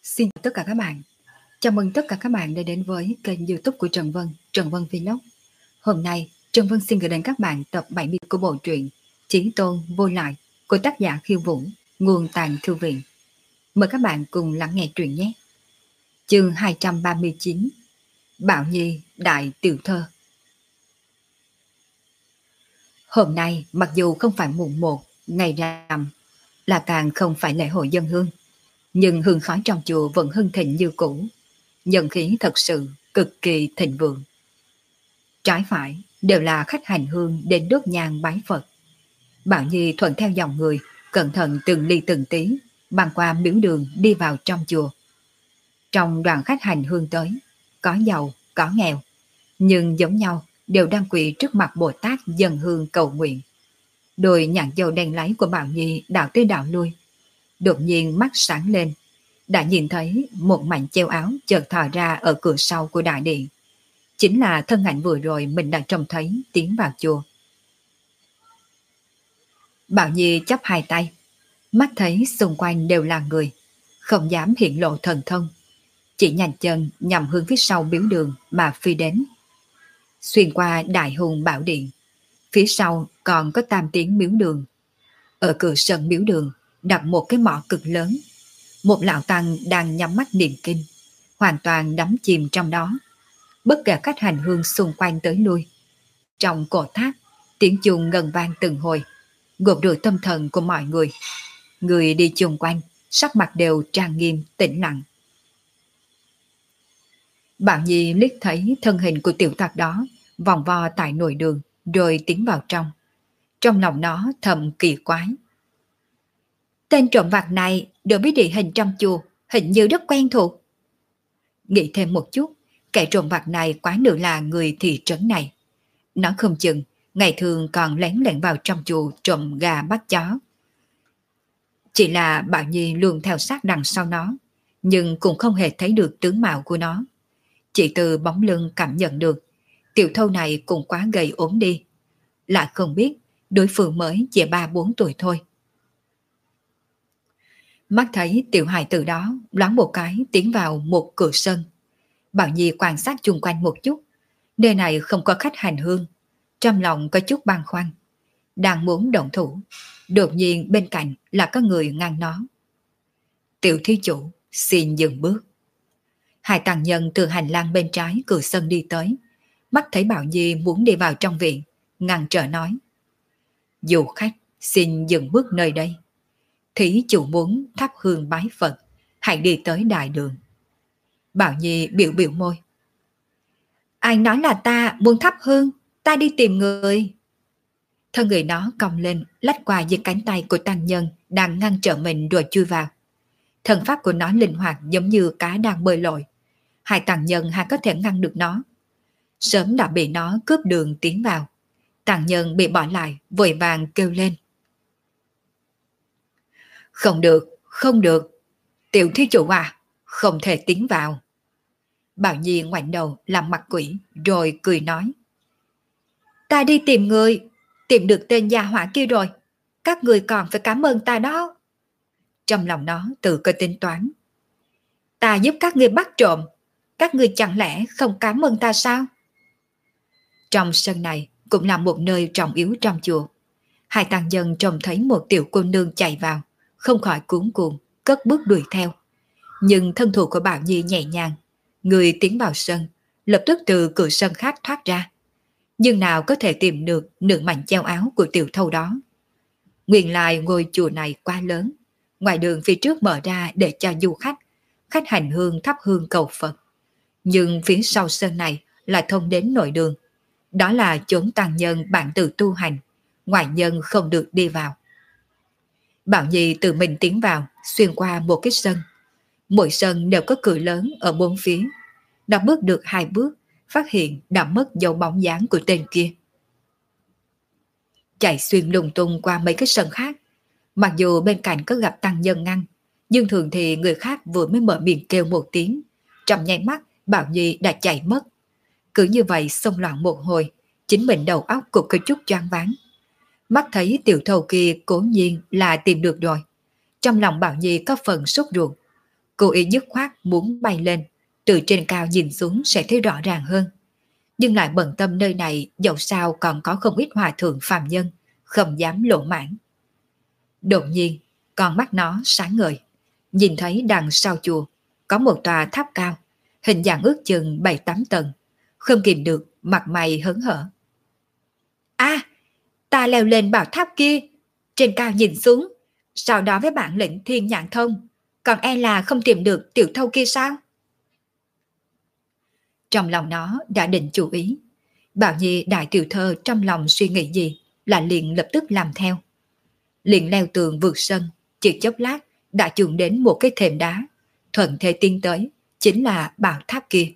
Xin chào tất cả các bạn. Chào mừng tất cả các bạn đã đến với kênh YouTube của Trần Vân Vlog. Hôm nay, Trần Vân xin gửi đến các bạn tập 70 của bộ truyện Chí Tôn Vô Lại của tác giả Khiêu Vũ, nguồn tàn thư viện. Mời các bạn cùng lắng nghe truyện nhé. Chương 239: Bảo Nhi Đại Tiểu Thơ. Hôm nay, mặc dù không phải mùng 1, ngày rằm, là càng không phải lễ hội dân hương, nhưng hương khói trong chùa vẫn hưng thịnh như cũ. Nhân khí thật sự cực kỳ thịnh vượng. Trái phải đều là khách hành hương đến đốt nhang bái Phật. Bảo Nhi thuận theo dòng người, cẩn thận từng ly từng tí, băng qua miếu đường đi vào trong chùa. Trong đoàn khách hành hương tới, có giàu, có nghèo, nhưng giống nhau đều đang quỳ trước mặt Bồ Tát dâng hương cầu nguyện. Đôi nhãn dầu đen láy của Bảo Nhi đảo tới đảo lui. Đột nhiên mắt sáng lên, đã nhìn thấy một mảnh treo áo chợt thò ra ở cửa sau của đại điện. Chính là thân ảnh vừa rồi mình đã trông thấy tiến vào chùa. Bảo Nhi chắp hai tay, mắt thấy xung quanh đều là người, không dám hiện lộ thần thông, chỉ nhanh chân nhằm hướng phía sau miếu đường mà phi đến. Xuyên qua đại hùng bảo điện, phía sau còn có tam tiến miếu đường. Ở cửa sân miếu đường đặt một cái mỏ cực lớn. Một lão tăng đang nhắm mắt niệm kinh, hoàn toàn đắm chìm trong đó. Bất kể khách hành hương xung quanh tới lui. Trong cổ tháp, tiếng chuông ngân vang từng hồi, gột rửa tâm thần của mọi người. Người đi chung quanh, sắc mặt đều trang nghiêm, tĩnh lặng. Bảo Nhi liếc thấy thân hình của tiểu tặc đó vòng vo tại nội đường, rồi tiến vào trong. Trong lòng nó thầm kỳ quái. Tên trộm vặt này được biết địa hình trong chùa, hình như rất quen thuộc. Nghĩ thêm một chút, kẻ trộm vặt này quá nữ là người thị trấn này. Nó không chừng, ngày thường còn lén lén vào trong chùa trộm gà bắt chó. Chỉ là Bảo Nhi luôn theo sát đằng sau nó, nhưng cũng không hề thấy được tướng mạo của nó. Chỉ từ bóng lưng cảm nhận được, tiểu thâu này cũng quá gầy ốm đi. Lại không biết, đối phương mới chỉ 3-4 tuổi thôi. Mắt thấy tiểu hài tử đó loáng một cái tiến vào một cửa sân. Bảo Nhi quan sát chung quanh một chút. Nơi này không có khách hành hương. Trong lòng có chút băn khoăn. Đang muốn động thủ. Đột nhiên bên cạnh là có người ngăn nó. Tiểu thí chủ xin dừng bước. Hai tăng nhân từ hành lang bên trái cửa sân đi tới. Mắt thấy Bảo Nhi muốn đi vào trong viện, ngăn trở nói. Dù khách xin dừng bước nơi đây. Thí chủ muốn thắp hương bái Phật, hãy đi tới đại đường. Bảo Nhi biểu biểu môi. Ai nói là ta muốn thắp hương, ta đi tìm người. Thân người nó cong lên, lách qua dưới cánh tay của tăng nhân đang ngăn trở mình rồi chui vào. Thần pháp của nó linh hoạt giống như cá đang bơi lội. Hai tăng nhân hay có thể ngăn được nó. Sớm đã bị nó cướp đường tiến vào. Tăng nhân bị bỏ lại, vội vàng kêu lên. Không được, không được. Tiểu thí chủ à, không thể tiến vào. Bảo Nhi ngoảnh đầu làm mặt quỷ rồi cười nói. Ta đi tìm người, tìm được tên gia hỏa kia rồi. Các người còn phải cảm ơn ta đó. Trong lòng nó tự có tính toán. Ta giúp các người bắt trộm, các người chẳng lẽ không cảm ơn ta sao? Trong sân này cũng là một nơi trọng yếu trong chùa. Hai tăng nhân trông thấy một tiểu cô nương chạy vào, không khỏi cuống cuồng, cất bước đuổi theo. Nhưng thân thủ của Bảo Nhi nhẹ nhàng, người tiến vào sân, lập tức từ cửa sân khác thoát ra. Nhưng nào có thể tìm được nửa mảnh treo áo của tiểu thâu đó. Nguyên lai ngôi chùa này quá lớn, ngoài đường phía trước mở ra để cho du khách hành hương thắp hương cầu Phật. Nhưng phía sau sân này lại thông đến nội đường. Đó là chốn tăng nhân bản tự tu hành, ngoại nhân không được đi vào. Bảo Nhi tự mình tiến vào, xuyên qua một cái sân. Mỗi sân đều có cửa lớn ở bốn phía. Đã bước được 2 bước, phát hiện đã mất dấu bóng dáng của tên kia. Chạy xuyên lùng tung qua mấy cái sân khác. Mặc dù bên cạnh có gặp tăng nhân ngăn, nhưng thường thì người khác vừa mới mở miệng kêu một tiếng, trong nháy mắt Bảo Nhi đã chạy mất. Cứ như vậy xông loạn một hồi, chính mình đầu óc cũng có chút choáng váng. Mắt thấy tiểu thầu kia cố nhiên là tìm được rồi. Trong lòng Bảo Nhi có phần sốt ruột. Cô ý dứt khoát muốn bay lên, từ trên cao nhìn xuống sẽ thấy rõ ràng hơn. Nhưng lại bận tâm nơi này dẫu sao còn có không ít hòa thượng phàm nhân, không dám lộ mãn. Đột nhiên, con mắt nó sáng ngời, nhìn thấy đằng sau chùa có một tòa tháp cao, hình dạng ước chừng 7-8 tầng, không kìm được mặt mày hớn hở. À, ta leo lên bảo tháp kia, trên cao nhìn xuống, sau đó với bản lĩnh thiên nhãn thông, còn e là không tìm được tiểu thâu kia sao? Trong lòng nó đã định chú ý. Bảo Nhi đại tiểu thơ trong lòng suy nghĩ gì là liền lập tức làm theo. Liền leo tường vượt sân, chỉ chốc lát đã chuồn đến một cái thềm đá, thuận thế tiến tới, chính là bảo tháp kia.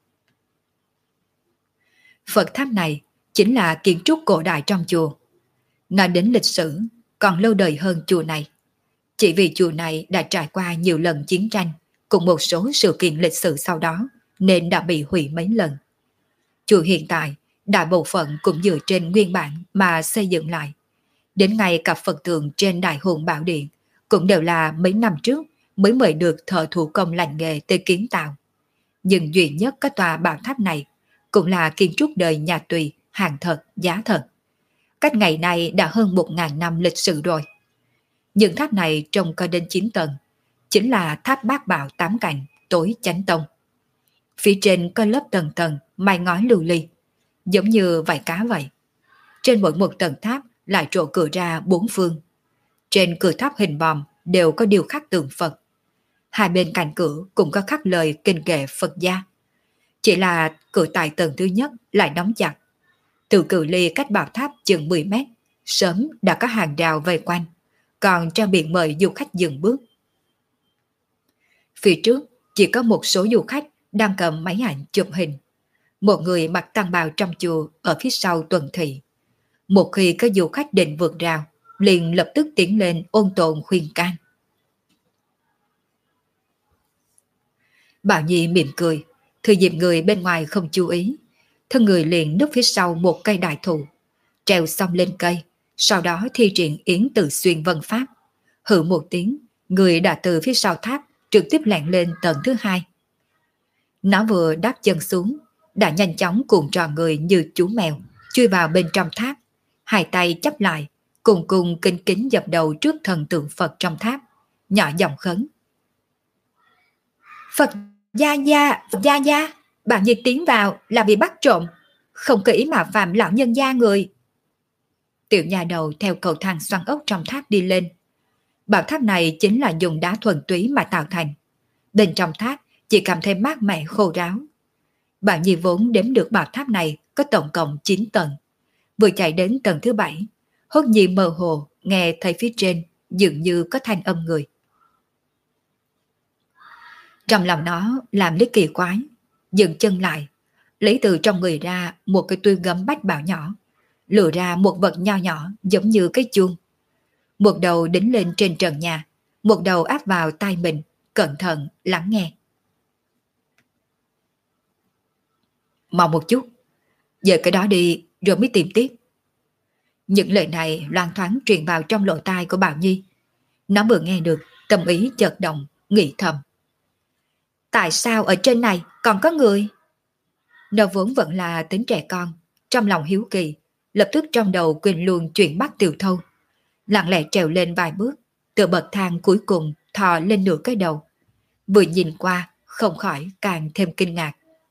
Phật tháp này chính là kiến trúc cổ đại trong chùa. Nói đến lịch sử, còn lâu đời hơn chùa này. Chỉ vì chùa này đã trải qua nhiều lần chiến tranh, cùng một số sự kiện lịch sử sau đó, nên đã bị hủy mấy lần. Chùa hiện tại, đại bộ phận cũng dựa trên nguyên bản mà xây dựng lại. Đến ngay cả Phật tượng trên Đại Hùng Bảo Điện cũng đều là mấy năm trước mới mời được thợ thủ công lành nghề tới kiến tạo. Nhưng duy nhất cái tòa bảo tháp này cũng là kiến trúc đời nhà Tùy, hàng thật, giá thật. Cách ngày nay đã hơn 1.000 năm lịch sử rồi. Những tháp này trông có đến 9 tầng, chính là tháp bát bảo 8 cạnh, tối chánh tông. Phía trên có lớp tầng tầng, mái ngói lưu ly, giống như vảy cá vậy. Trên mỗi một tầng tháp lại trổ cửa ra 4 phương. Trên cửa tháp hình vòm đều có điêu khắc tượng Phật. Hai bên cạnh cửa cũng có khắc lời kinh kệ Phật gia. Chỉ là cửa tại tầng thứ nhất lại đóng chặt. Từ cự ly cách bảo tháp chừng 10 mét, sớm đã có hàng rào vây quanh, còn trang biển mời du khách dừng bước. Phía trước chỉ có một số du khách đang cầm máy ảnh chụp hình. Một người mặc tăng bào trong chùa ở phía sau tuần thị. Một khi có du khách định vượt rào, liền lập tức tiến lên ôn tồn khuyên can. Bảo Nhi mỉm cười, thừa dịp người bên ngoài không chú ý, thân người liền núp phía sau một cây đại thụ, treo xong lên cây, sau đó thi triển Yến Từ Xuyên Vân Pháp. Hự một tiếng, người đã từ phía sau tháp trực tiếp lẹn lên tầng thứ 2. Nó vừa đáp chân xuống, đã nhanh chóng cuộn tròn người như chú mèo, chui vào bên trong tháp, hai tay chắp lại, cùng cùng kính kính dập đầu trước thần tượng Phật trong tháp, nhỏ giọng khấn. Phật gia gia, bạn Nhi tiến vào là bị bắt trộm, không kỹ mà phạm lão nhân gia người. Tiểu nhà đầu theo cầu thang xoắn ốc trong tháp đi lên. Bảo tháp này chính là dùng đá thuần túy mà tạo thành. Bên trong tháp chỉ cảm thấy mát mẻ khô ráo. Bạn Nhi vốn đếm được bảo tháp này có tổng cộng 9 tầng. Vừa chạy đến tầng thứ 7, hốt nhiên mơ hồ nghe thấy phía trên dường như có thanh âm người. Trong lòng nó làm lý kỳ quái, dừng chân lại, lấy từ trong người ra một cái tuyên gấm bách bảo nhỏ, lựa ra một vật nho nhỏ giống như cái chuông. Một đầu đính lên trên trần nhà, một đầu áp vào tai mình, cẩn thận lắng nghe. Mau một chút, giờ cái đó đi rồi mới tìm tiếp. Những lời này loan thoáng truyền vào trong lỗ tai của Bảo Nhi. Nó vừa nghe được, tâm ý chợt động, nghĩ thầm. Tại sao ở trên này còn có người? Nó vốn vẫn là tính trẻ con, trong lòng hiếu kỳ, lập tức trong đầu quên luôn chuyện bắt Tiểu Thâu. Lặng lẽ trèo lên vài bước, từ bậc thang cuối cùng thò lên nửa cái đầu. Vừa nhìn qua, không khỏi càng thêm kinh ngạc.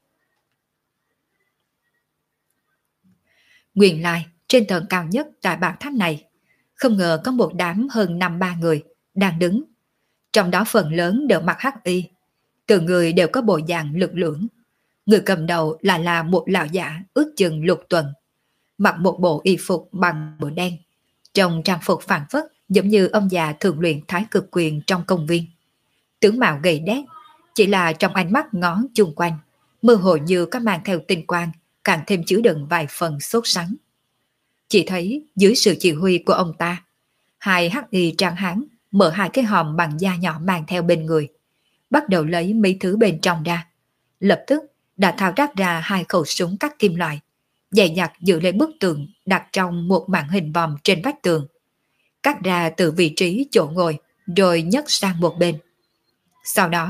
Nguyên lai, trên tầng cao nhất tại bảo tháp này, không ngờ có một đám hơn 5-3 người đang đứng. Trong đó phần lớn đều mặc hắc y, từng người đều có bộ dạng lực lưỡng. Người cầm đầu là một lão giả ước chừng Lục Tuần, mặc một bộ y phục bằng bửa đen, trong trang phục phảng phất giống như ông già thường luyện thái cực quyền trong công viên. Tướng mạo gầy đét, chỉ là trong ánh mắt ngó chung quanh, mơ hồ như có mang theo tinh quang, càng thêm chứa đựng vài phần sốt sắng. Chỉ thấy dưới sự chỉ huy của ông ta, hai hắc y tráng hán mở hai cái hòm bằng da nhỏ mang theo bên người, bắt đầu lấy mấy thứ bên trong ra. Lập tức đã thao tác ra hai khẩu súng cắt kim loại, dày nhặt giữ lấy bức tường đặt trong một màn hình vòm trên vách tường, cắt ra từ vị trí chỗ ngồi rồi nhấc sang một bên. Sau đó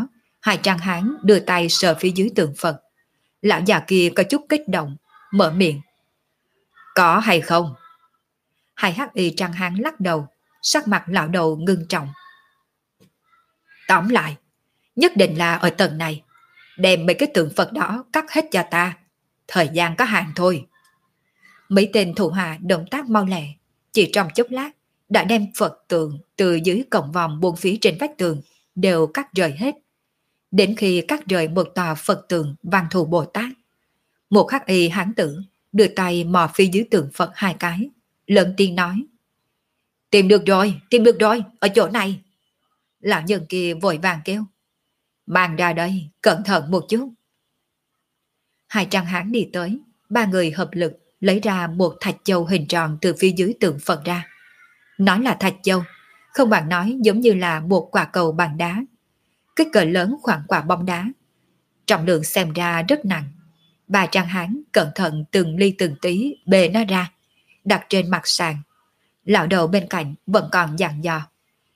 Hai trang hán đưa tay sờ phía dưới tượng Phật. Lão già kia có chút kích động, mở miệng. Có hay không? Hai hắc y trang hán lắc đầu, sắc mặt lão đầu ngưng trọng. Tóm lại, nhất định là ở tầng này. Đem mấy cái tượng Phật đó cắt hết cho ta. Thời gian có hạn thôi. Mấy tên thủ hạ động tác mau lẹ, chỉ trong chốc lát đã đem Phật tượng từ dưới cổng vòm bốn phía trên vách tường đều cắt rời hết. Đến khi cắt rời một tòa Phật tượng Văn Thù Bồ Tát, một hắc y hán tử đưa tay mò phía dưới tượng Phật hai cái, lớn tiếng nói. Tìm được rồi, ở chỗ này. Lão nhân kia vội vàng kêu. Mang ra đây, cẩn thận một chút. Hai trang hán đi tới, ba người hợp lực lấy ra một thạch châu hình tròn từ phía dưới tượng Phật ra. Nói là thạch châu, không bằng nói giống như là một quả cầu bằng đá. Kích cỡ lớn khoảng quả bóng đá. Trọng lượng xem ra rất nặng. Ba trang hán cẩn thận từng ly từng tí bê nó ra, đặt trên mặt sàn. Lão đầu bên cạnh vẫn còn dặn dò.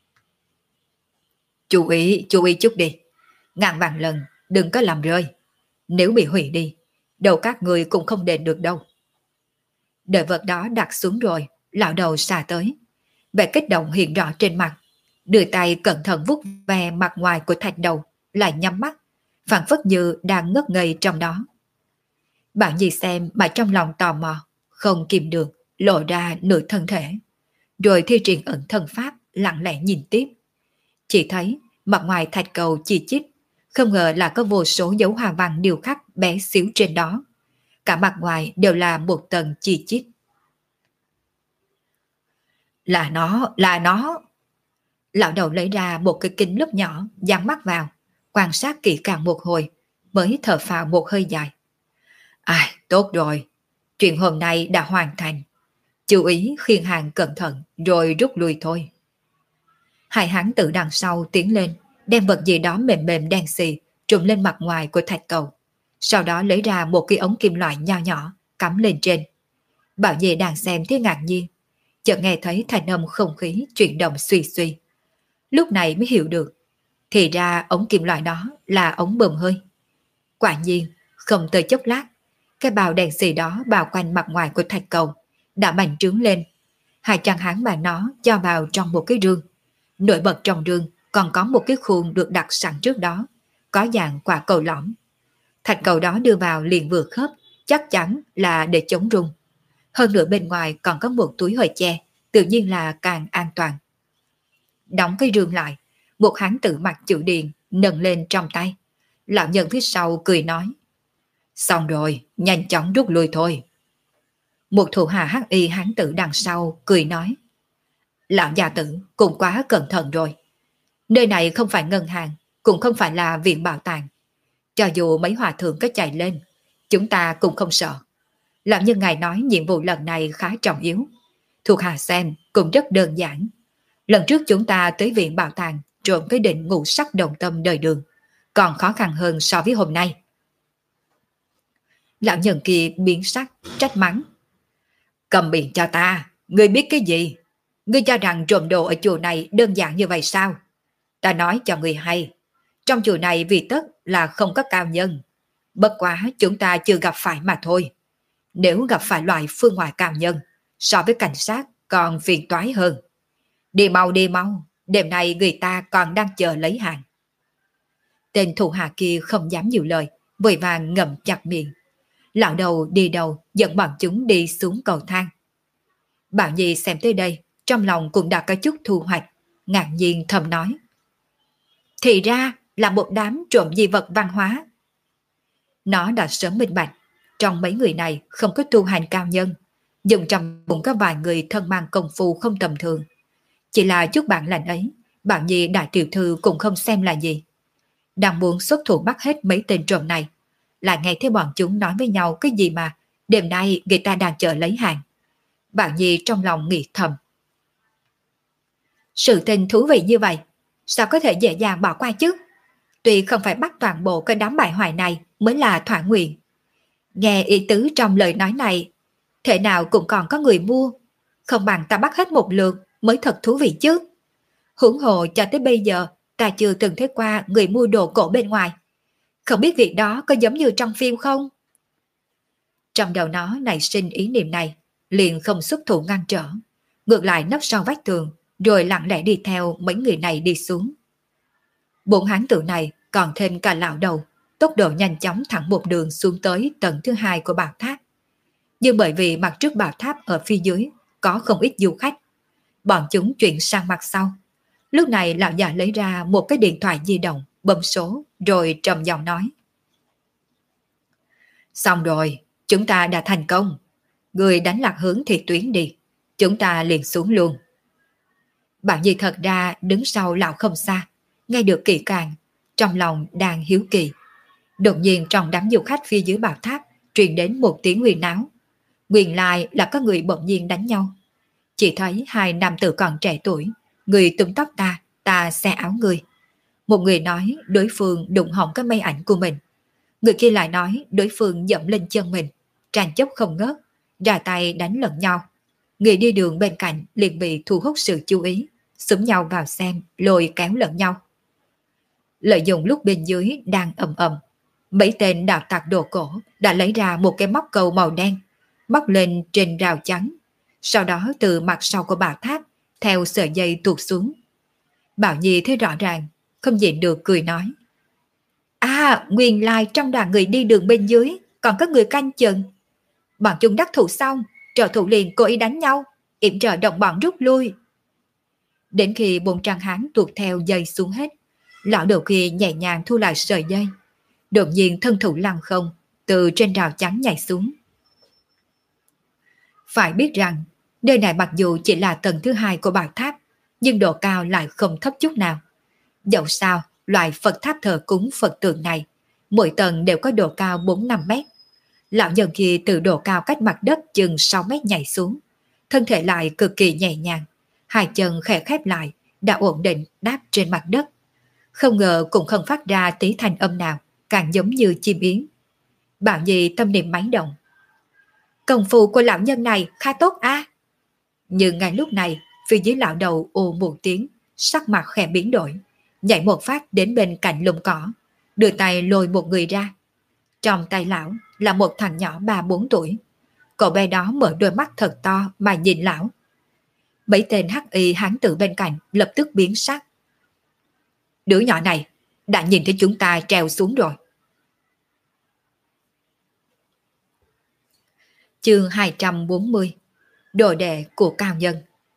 Chú ý chút đi. Ngàn vạn lần đừng có làm rơi. Nếu bị hủy đi, đầu các người cũng không đền được đâu. Đợi vật đó đặt xuống rồi, lão đầu xà tới. Vẻ kích động hiện rõ trên mặt. Đưa tay cẩn thận vuốt ve mặt ngoài của thạch đầu, lại nhắm mắt, phảng phất như đang ngất ngây trong đó. Bạn gì xem mà trong lòng tò mò, không kìm được, lộ ra nửa thân thể. Rồi thi triển ẩn thân pháp, lặng lẽ nhìn tiếp. Chỉ thấy mặt ngoài thạch cầu chi chít, không ngờ là có vô số dấu hoa văn điêu khắc bé xíu trên đó. Cả mặt ngoài đều là một tầng chi chít. Là nó. Lão đầu lấy ra một cái kính lúp nhỏ, dán mắt vào, quan sát kỹ càng một hồi, mới thở phào một hơi dài. Ai, tốt rồi, chuyện hôm nay đã hoàn thành. Chú ý khiêng hàng cẩn thận, rồi rút lui thôi. Hai hán tử đằng sau tiến lên, đem vật gì đó mềm mềm đen xì trùm lên mặt ngoài của thạch cầu. Sau đó lấy ra một cái ống kim loại nho nhỏ, cắm lên trên. Bảo Nhi đang xem thấy ngạc nhiên, chợt nghe thấy thanh âm không khí chuyển động suy suy. Lúc này mới hiểu được, thì ra ống kim loại đó là ống bơm hơi. Quả nhiên, không tới chốc lát, cái bào đèn xì đó bao quanh mặt ngoài của thạch cầu đã bành trướng lên. Hai trang hán bà nó cho vào trong một cái rương. Nổi bật trong rương còn có một cái khuôn được đặt sẵn trước đó, có dạng quả cầu lõm. Thạch cầu đó đưa vào liền vừa khớp, chắc chắn là để chống rung. Hơn nữa bên ngoài còn có một túi hơi che, tự nhiên là càng an toàn. Đóng cái rương lại, một hán tử mặc chữ điền nâng lên trong tay. Lão nhân phía sau cười nói. Xong rồi, nhanh chóng rút lui thôi. Một thủ hạ hắc y hán tử đằng sau cười nói. Lão già tử cũng quá cẩn thận rồi. Nơi này không phải ngân hàng, cũng không phải là viện bảo tàng. Cho dù mấy hòa thượng có chạy lên, chúng ta cũng không sợ. Lão nhân ngài nói nhiệm vụ lần này khá trọng yếu. Thuộc hạ xem cũng rất đơn giản. Lần trước chúng ta tới viện bảo tàng trộm cái định ngũ sắc đồng tâm đời đường, còn khó khăn hơn so với hôm nay. Lão nhân kia biến sắc, trách mắng. Cầm miệng cho ta, ngươi biết cái gì? Ngươi cho rằng trộm đồ ở chùa này đơn giản như vậy sao? Ta nói cho ngươi hay, trong chùa này vì tất là không có cao nhân. Bất quá chúng ta chưa gặp phải mà thôi. Nếu gặp phải loại phương ngoại cao nhân, so với cảnh sát còn phiền toái hơn. Đi mau, đêm nay người ta còn đang chờ lấy hàng. Tên thủ hạ kia không dám nhiều lời, vội vàng ngậm chặt miệng. Lão đầu đi đầu dẫn bọn chúng đi xuống cầu thang. Bảo Nhi xem tới đây, trong lòng cũng đã có chút thu hoạch, ngạc nhiên thầm nói. Thì ra là một đám trộm di vật văn hóa. Nó đã sớm minh bạch, trong mấy người này không có tu hành cao nhân, dùng trong cũng có vài người thân mang công phu không tầm thường. Chỉ là chút bản lành ấy, Bảo Nhi đại tiểu thư cũng không xem là gì. Đang muốn xuất thủ bắt hết mấy tên trộm này, lại nghe thấy bọn chúng nói với nhau cái gì mà đêm nay người ta đang chờ lấy hàng. Bảo Nhi trong lòng nghĩ thầm. Sự tình thú vị như vậy, sao có thể dễ dàng bỏ qua chứ? Tuy không phải bắt toàn bộ cái đám bại hoại này mới là thỏa nguyện. Nghe ý tứ trong lời nói này, thể nào cũng còn có người mua. Không bằng ta bắt hết một lượt mới thật thú vị chứ. Huống hồ cho tới bây giờ Ta chưa từng thấy qua người mua đồ cổ bên ngoài. Không biết việc đó có giống như trong phim không? Trong đầu nó nảy sinh ý niệm này, liền không xuất thủ ngăn trở. Ngược lại nấp sau vách tường, rồi lặng lẽ đi theo mấy người này đi xuống. Bốn hán tử này còn thêm cả lão đầu, tốc độ nhanh chóng thẳng một đường xuống tới tầng thứ hai của bảo tháp. Nhưng bởi vì mặt trước bảo tháp ở phía dưới có không ít du khách, bọn chúng chuyển sang mặt sau. Lúc này lão già lấy ra một cái điện thoại di động, bấm số, rồi trầm giọng nói. Xong rồi, chúng ta đã thành công. Người đánh lạc hướng thì tuyến đi, chúng ta liền xuống luôn. Bảo Nhi thật ra đứng sau lão không xa, nghe được kỹ càng, trong lòng đang hiếu kỳ. Đột nhiên trong đám du khách phía dưới bảo tháp truyền đến một tiếng huyền náo. Nguyên lai là có người bỗng nhiên đánh nhau. Chỉ thấy hai nam tử còn trẻ tuổi, người túm tóc ta, ta xé áo người. Một người nói đối phương đụng hỏng cái máy ảnh của mình. Người kia lại nói đối phương dẫm lên chân mình, tranh chấp không ngớt, ra tay đánh lẫn nhau. Người đi đường bên cạnh liền bị thu hút sự chú ý, xúm nhau vào xem, lôi kéo lẫn nhau. Lợi dụng lúc bên dưới đang ầm ầm, mấy tên đạo tặc đồ cổ đã lấy ra một cái móc câu màu đen, móc lên trên rào chắn, sau đó từ mặt sau của bảo tháp theo sợi dây tuột xuống. Bảo Nhi thấy rõ ràng, không nhịn được cười nói. À, nguyên lai trong đoàn người đi đường bên dưới còn có người canh chừng. Bọn chúng đắc thủ xong, trợ thủ liền cố ý đánh nhau, yểm trợ đồng bọn rút lui. Đến khi 400 hán tuột theo dây xuống hết, lão đầu kia nhẹ nhàng thu lại sợi dây. Đột nhiên thân thủ lăng không, từ trên rào chắn nhảy xuống. Phải biết rằng, nơi này mặc dù chỉ là tầng thứ hai của bảo tháp, nhưng độ cao lại không thấp chút nào. Dẫu sao, loại Phật tháp thờ cúng Phật tượng này, mỗi tầng đều có độ cao 4-5 mét. Lão nhân kia từ độ cao cách mặt đất chừng 6 mét nhảy xuống, thân thể lại cực kỳ nhẹ nhàng, hai chân khẽ khép lại, đã ổn định đáp trên mặt đất. Không ngờ cũng không phát ra tí thanh âm nào, càng giống như chim yến. Bảo Nhi tâm niệm máy động. Công phu của lão nhân này khá tốt a. Nhưng ngay lúc này, phía dưới lão đầu ồ một tiếng, sắc mặt khẽ biến đổi, nhảy một phát đến bên cạnh lùm cỏ, đưa tay lôi một người ra. Trong tay lão là một thằng nhỏ 3-4 tuổi. Cậu bé đó mở đôi mắt thật to mà nhìn lão. Mấy tên hắc y hán tử bên cạnh lập tức biến sắc. Đứa nhỏ này đã nhìn thấy chúng ta trèo xuống rồi. Chương 240. Đồ đệ của cao nhân.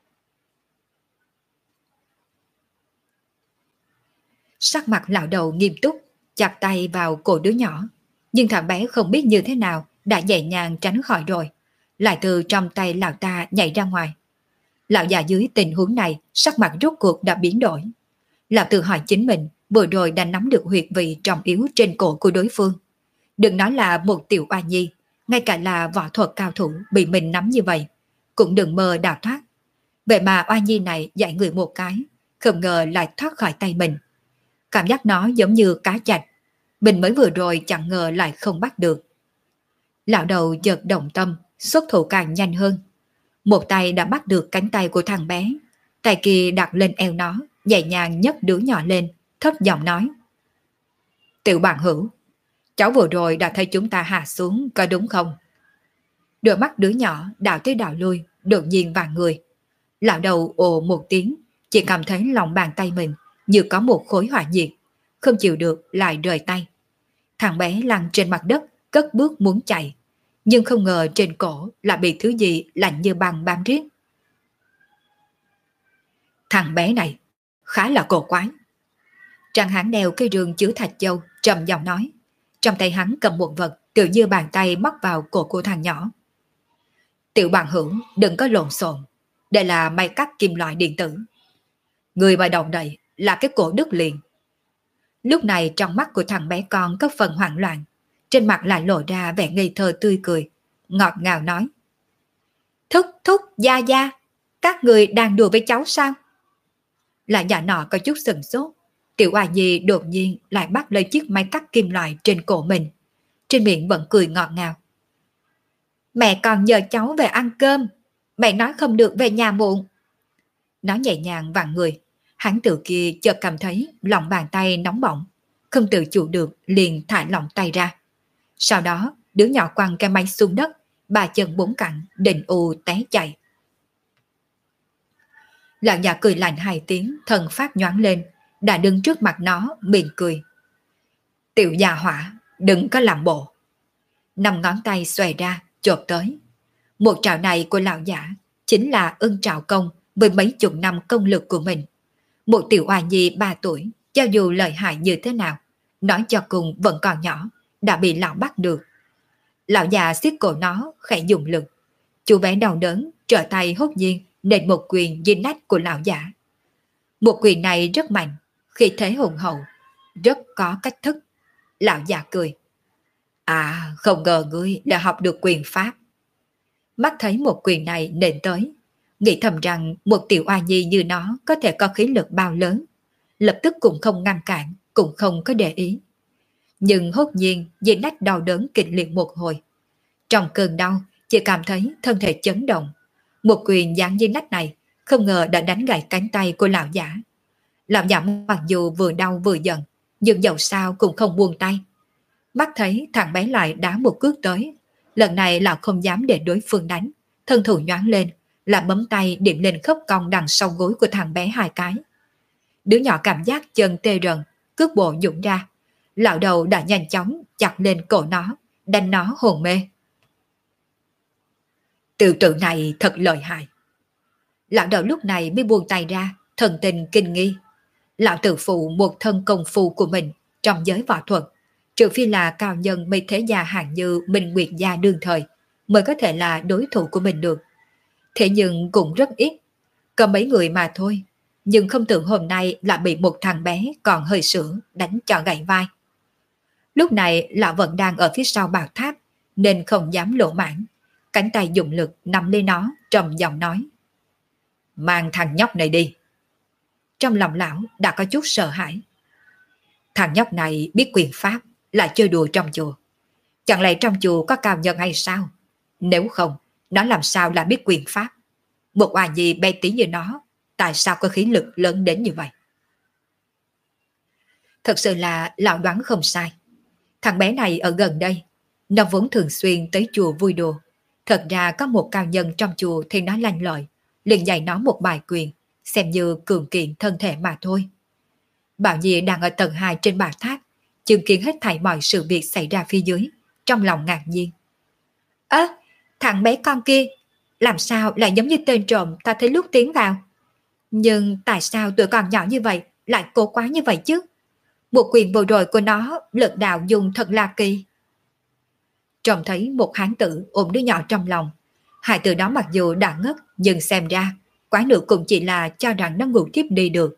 Sắc mặt lão đầu nghiêm túc, chặt tay vào cổ đứa nhỏ, nhưng thằng bé không biết như thế nào đã nhẹ nhàng tránh khỏi rồi, lại từ trong tay lão ta nhảy ra ngoài. Lão già dưới tình huống này sắc mặt rốt cuộc đã biến đổi. Lão tự hỏi chính mình vừa rồi đã nắm được huyệt vị trọng yếu trên cổ của đối phương. Đừng nói là một tiểu oa nhi, ngay cả là võ thuật cao thủ bị mình nắm như vậy, cũng đừng mơ đào thoát. Vậy mà oa nhi này dạy người một cái, không ngờ lại thoát khỏi tay mình. Cảm giác nó giống như cá chạch, mình mới vừa rồi chẳng ngờ lại không bắt được. Lão đầu chợt động tâm, xuất thủ càng nhanh hơn. Một tay đã bắt được cánh tay của thằng bé, tay kia đặt lên eo nó, nhẹ nhàng nhấc đứa nhỏ lên, thấp giọng nói. Tiểu bạn hữu, cháu vừa rồi đã thấy chúng ta hạ xuống, có đúng không? Đôi mắt đứa nhỏ đảo tới đảo lui, đột nhiên vàng người. Lão đầu ồ một tiếng, chỉ cảm thấy lòng bàn tay mình như có một khối hỏa nhiệt, không chịu được lại rời tay. Thằng bé lăn trên mặt đất, cất bước muốn chạy, nhưng không ngờ trên cổ lại bị thứ gì lạnh như băng bám riết. Thằng bé này khá là cổ quái. Trang hắn đeo cây rương chứa thạch châu, trầm giọng nói. Trong tay hắn cầm một vật tự như bàn tay móc vào cổ của thằng nhỏ. Tiểu bạn hữu, đừng có lộn xộn, đây là may cắt kim loại điện tử. Người mà động đậy là cái cổ đứt liền. Lúc này trong mắt của thằng bé con có phần hoảng loạn, trên mặt lại lộ ra vẻ ngây thơ tươi cười, ngọt ngào nói. Thúc thúc, gia gia, các người đang đùa với cháu sao? Lại nhà nọ có chút sừng sốt, tiểu oa nhi đột nhiên lại bắt lấy chiếc máy cắt kim loại trên cổ mình, trên miệng vẫn cười ngọt ngào. Mẹ còn nhờ cháu về ăn cơm, mẹ nói không được về nhà muộn. Nó nhẹ nhàng vặn người, Hán tử kia chợt cảm thấy lòng bàn tay nóng bỏng, không tự chủ được liền thả lỏng tay ra. Sau đó, đứa nhỏ quăng cái máy xuống đất, ba chân bốn cẳng, định u té chạy. Lão già cười lạnh hai tiếng, thần phát nhoáng lên, đã đứng trước mặt nó, miệng cười. Tiểu gia hỏa, đừng có làm bộ. Năm ngón tay xòe ra, chộp tới. Một trảo này của lão giả chính là ưng trảo công với mấy chục năm công lực của mình. Một tiểu oa nhi 3 tuổi, cho dù lợi hại như thế nào, nói cho cùng vẫn còn nhỏ, đã bị lão bắt được. Lão già siết cổ nó, khẽ dùng lực. Chú bé đau đớn, trở tay hốt nhiên, nện một quyền dưới nách của lão giả. Một quyền này rất mạnh, khí thế hùng hậu, rất có cách thức. Lão già cười. À, không ngờ ngươi đã học được quyền pháp. Mắt thấy một quyền này nện tới, nghĩ thầm rằng một tiểu oa nhi như nó có thể có khí lực bao lớn, lập tức cũng không ngăn cản, cũng không có để ý. Nhưng hốt nhiên dây nách đau đớn kịch liệt một hồi. Trong cơn đau, chỉ cảm thấy thân thể chấn động. Một quyền giáng dây nách này không ngờ đã đánh gãy cánh tay của lão giả. Lão giả mặc dù vừa đau vừa giận, nhưng dẫu sao cũng không buông tay. Mắt thấy thằng bé lại đá một cước tới. Lần này lão không dám để đối phương đánh, thân thủ nhoáng lên, là bấm tay điểm lên khớp cong đằng sau gối của thằng bé 2 cái. Đứa nhỏ cảm giác chân tê rần, cước bộ dũng ra. Lão đầu đã nhanh chóng chặt lên cổ nó, đánh nó hồn mê. Tiểu tử này thật lợi hại. Lão đầu lúc này mới buông tay ra, thần tình kinh nghi. Lão tự phụ một thân công phu của mình trong giới võ thuật, trừ phi là cao nhân mấy thế gia hạng như Minh Nguyệt gia đương thời mới có thể là đối thủ của mình được. Thế nhưng cũng rất ít, có mấy người mà thôi. Nhưng không tưởng hôm nay lại bị một thằng bé còn hơi sữa đánh cho gãy vai. Lúc này lão vẫn đang ở phía sau bảo tháp nên không dám lộ mãn, cánh tay dùng lực nắm lấy nó, trầm giọng nói. Mang thằng nhóc này đi. Trong lòng lão đã có chút sợ hãi. Thằng nhóc này biết quyền pháp, là chơi đùa trong chùa. Chẳng lẽ trong chùa có cao nhân hay sao? Nếu không, nó làm sao là biết quyền pháp? Một oà nhi bé tí như nó, tại sao có khí lực lớn đến như vậy? Thật sự là lão đoán không sai. Thằng bé này ở gần đây, nó vốn thường xuyên tới chùa vui đùa. Thật ra có một cao nhân trong chùa thì nó lanh lợi, liền dạy nó một bài quyền, xem như cường kiện thân thể mà thôi. Bảo Nhi đang ở tầng 2 trên bảo tháp, chứng kiến hết thảy mọi sự việc xảy ra phía dưới, trong lòng ngạc nhiên. Ơ, thằng bé con kia, làm sao lại giống như tên trộm ta thấy lúc tiến vào? Nhưng tại sao tuổi còn nhỏ như vậy lại cố quá như vậy chứ? Một quyền vừa rồi của nó lực đạo dùng thật là kỳ. Trông thấy một hán tử ôm đứa nhỏ trong lòng. Hai từ đó mặc dù đã ngất, nhưng xem ra quá nữ cũng chỉ là cho rằng nó ngủ thiếp đi được.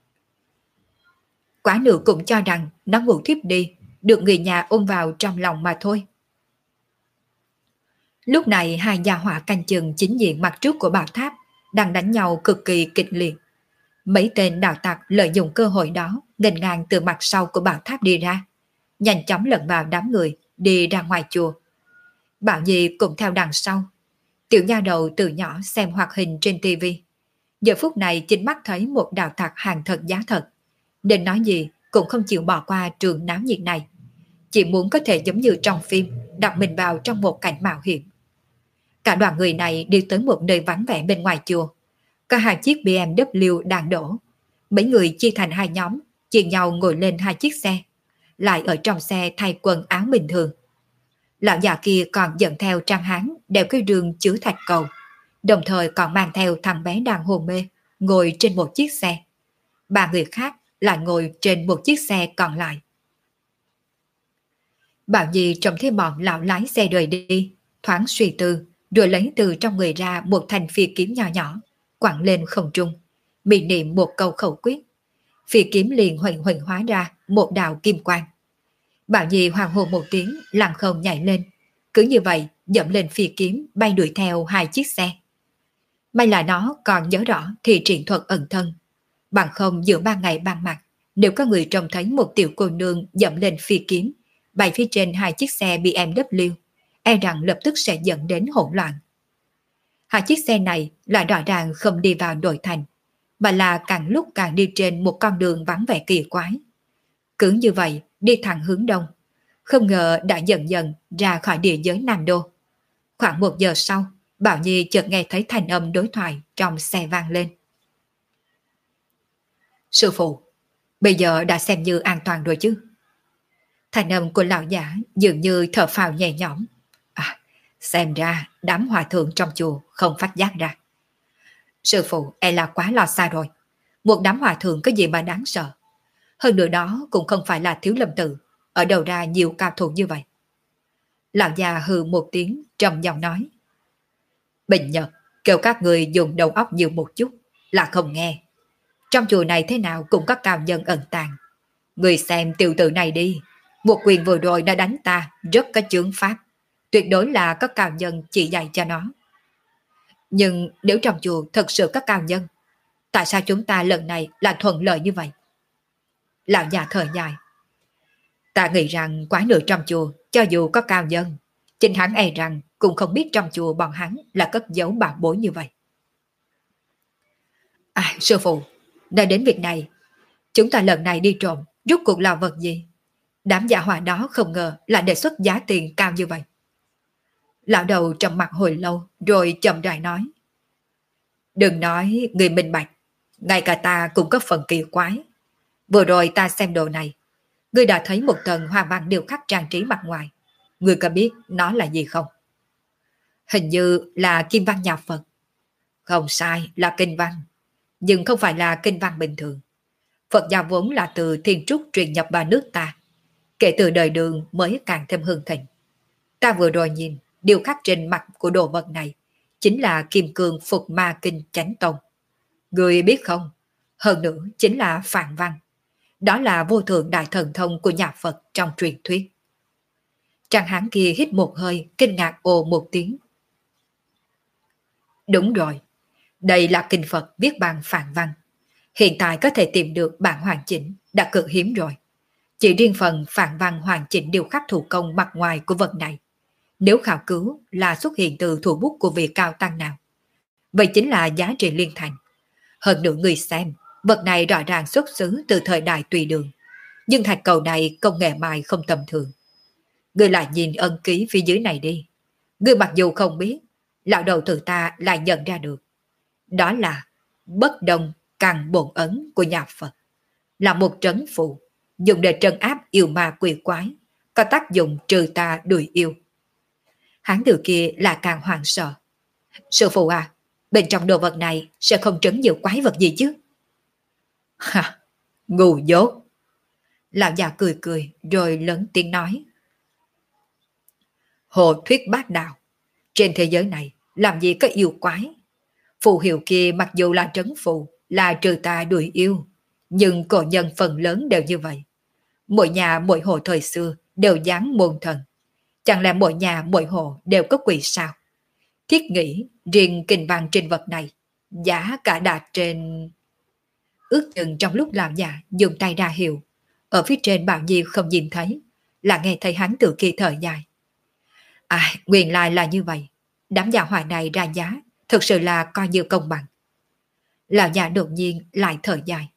Quá nữ cũng cho rằng nó ngủ thiếp đi, được người nhà ôm vào trong lòng mà thôi. Lúc này hai gia hỏa canh chừng chính diện mặt trước của bảo tháp đang đánh nhau cực kỳ kịch liệt. Mấy tên đạo tặc lợi dụng cơ hội đó nghênh ngang từ mặt sau của bảo tháp đi ra, nhanh chóng lẫn vào đám người đi ra ngoài chùa. Bảo Nhi cũng theo đằng sau. Tiểu nha đầu từ nhỏ xem hoạt hình trên tivi, giờ phút này chính mắt thấy một đạo tặc hàng thật giá thật, nên nói gì cũng không chịu bỏ qua trường náo nhiệt này, chỉ muốn có thể giống như trong phim đặt mình vào trong một cảnh mạo hiểm. Cả đoàn người này đi tới một nơi vắng vẻ bên ngoài chùa. Có 2 chiếc BMW đang đổ. Mấy người chia thành 2 nhóm, chia nhau ngồi lên 2 chiếc xe, lại ở trong xe thay quần áo bình thường. Lão già kia còn dẫn theo Trang Hán đeo cái rương chứa thạch cầu, đồng thời còn mang theo thằng bé đang hôn mê, ngồi trên một chiếc xe. 3 người khác lại ngồi trên một chiếc xe còn lại. Bảo Nhi trông thấy bọn lão lái xe rời đi, thoáng suy tư, rồi lấy từ trong người ra một thanh phi kiếm nhỏ nhỏ, quẳng lên không trung, miệng niệm một câu khẩu quyết. Phi kiếm liền huỳnh huỳnh hóa ra một đạo kim quang. Bảo Nhi hoàng hồn một tiếng, lặng không nhảy lên, cứ như vậy dẫm lên phi kiếm bay đuổi theo 2 chiếc xe. May là nó còn nhớ rõ thì triển thuật ẩn thân, bằng không giữa ban ngày ban mặt, nếu có người trông thấy một tiểu cô nương dẫm lên phi kiếm bay phía trên 2 chiếc xe BMW, e rằng lập tức sẽ dẫn đến hỗn loạn. 2 chiếc xe này là rõ ràng không đi vào nội thành, mà là càng lúc càng đi trên một con đường vắng vẻ kỳ quái. Cứ như vậy đi thẳng hướng đông, không ngờ đã dần dần ra khỏi địa giới Nam Đô. Khoảng 1 giờ sau, Bảo Nhi chợt nghe thấy thanh âm đối thoại trong xe vang lên. Sư phụ, bây giờ đã xem như an toàn rồi chứ? Thanh âm của lão giả dường như thở phào nhẹ nhõm. À, xem ra đám hòa thượng trong chùa không phát giác ra. Sư phụ e là quá lo xa rồi. Một đám hòa thượng có gì mà đáng sợ. Hơn nữa đó cũng không phải là Thiếu Lâm Tự. Ở đâu ra nhiều cao thủ như vậy? Lão già hừ một tiếng trầm giọng nói. Bình Nhật kêu các người dùng đầu óc nhiều một chút là không nghe. Trong chùa này thế nào cũng có cao nhân ẩn tàng. Người xem tiểu tử này đi. Một quyền vừa rồi đã đánh ta rất có chướng pháp. Tuyệt đối là có cao nhân chỉ dạy cho nó. Nhưng nếu trong chùa thật sự có cao nhân, tại sao chúng ta lần này là thuận lợi như vậy? Lão già thở dài. Ta nghĩ rằng quá nửa trong chùa, cho dù có cao nhân, chính hắn e rằng cũng không biết trong chùa bọn hắn là cất giấu bảo bối như vậy. À, sư phụ, đã đến việc này, chúng ta lần này đi trộm, rốt cuộc là vật gì? Đám giả hỏa đó không ngờ lại đề xuất giá tiền cao như vậy. Lão đầu trầm mặt hồi lâu rồi chậm rãi nói. Đừng nói người minh bạch, ngay cả ta cũng có phần kỳ quái. Vừa rồi ta xem đồ này, ngươi đã thấy một tầng hoa văn điêu khắc trang trí mặt ngoài. Ngươi có biết nó là gì không? Hình như là kim văn nhà Phật. Không sai, là kinh văn. Nhưng không phải là kinh văn bình thường. Phật giáo vốn là từ Thiên Trúc truyền nhập vào nước ta. Kể từ đời Đường mới càng thêm hưng thịnh. Ta vừa rồi nhìn, điêu khắc trên mặt của đồ vật này chính là Kim Cương Phục Ma Kinh Chánh Tông. Người biết không? Hơn nữa chính là Phạn Văn. Đó là vô thượng đại thần thông của nhà Phật trong truyền thuyết. Trang hán kia hít một hơi, kinh ngạc ồ một tiếng. Đúng rồi, đây là kinh Phật viết bằng Phạn Văn. Hiện tại có thể tìm được bản hoàn chỉnh đã cực hiếm rồi. Chỉ riêng phần Phạn Văn hoàn chỉnh điêu khắc thủ công mặt ngoài của vật này, nếu khảo cứu là xuất hiện từ thủ bút của vị cao tăng nào, vậy chính là giá trị liên thành. Hơn nữa người xem, vật này rõ ràng xuất xứ từ thời đại Tùy Đường, nhưng thạch cầu này công nghệ mài không tầm thường. Người lại nhìn ân ký phía dưới này đi. Người mặc dù không biết, lão đầu tử ta lại nhận ra được. Đó là bất đồng căn bổn ấn của nhà Phật, là một trấn phụ dùng để trấn áp yêu ma quỷ quái, có tác dụng trừ tà đuổi yêu. Hán tử kia là càng hoảng sợ. Sư phụ à, bên trong đồ vật này sẽ không trấn nhiều quái vật gì chứ? Ha, ngu dốt. Lão già cười cười rồi lớn tiếng nói. Hồ thuyết bát đạo, trên thế giới này làm gì có yêu quái. Phù hiệu kia mặc dù là trấn phù, là trừ tà đuổi yêu, nhưng cổ nhân phần lớn đều như vậy. Mỗi nhà mỗi hộ thời xưa đều dán môn thần. Chẳng lẽ mỗi nhà mỗi hộ đều có quỷ sao? Thiết nghĩ riêng kinh văn trên vật này giá cả đạt trên... Ước chừng trong lúc lão già dùng tay ra hiệu, ở phía trên Bảo Nhi không nhìn thấy, là nghe thấy hắn từ kia thở dài. À, nguyên lai là như vậy. Đám gia hỏa này ra giá thực sự là coi như công bằng. Lão già đột nhiên lại thở dài.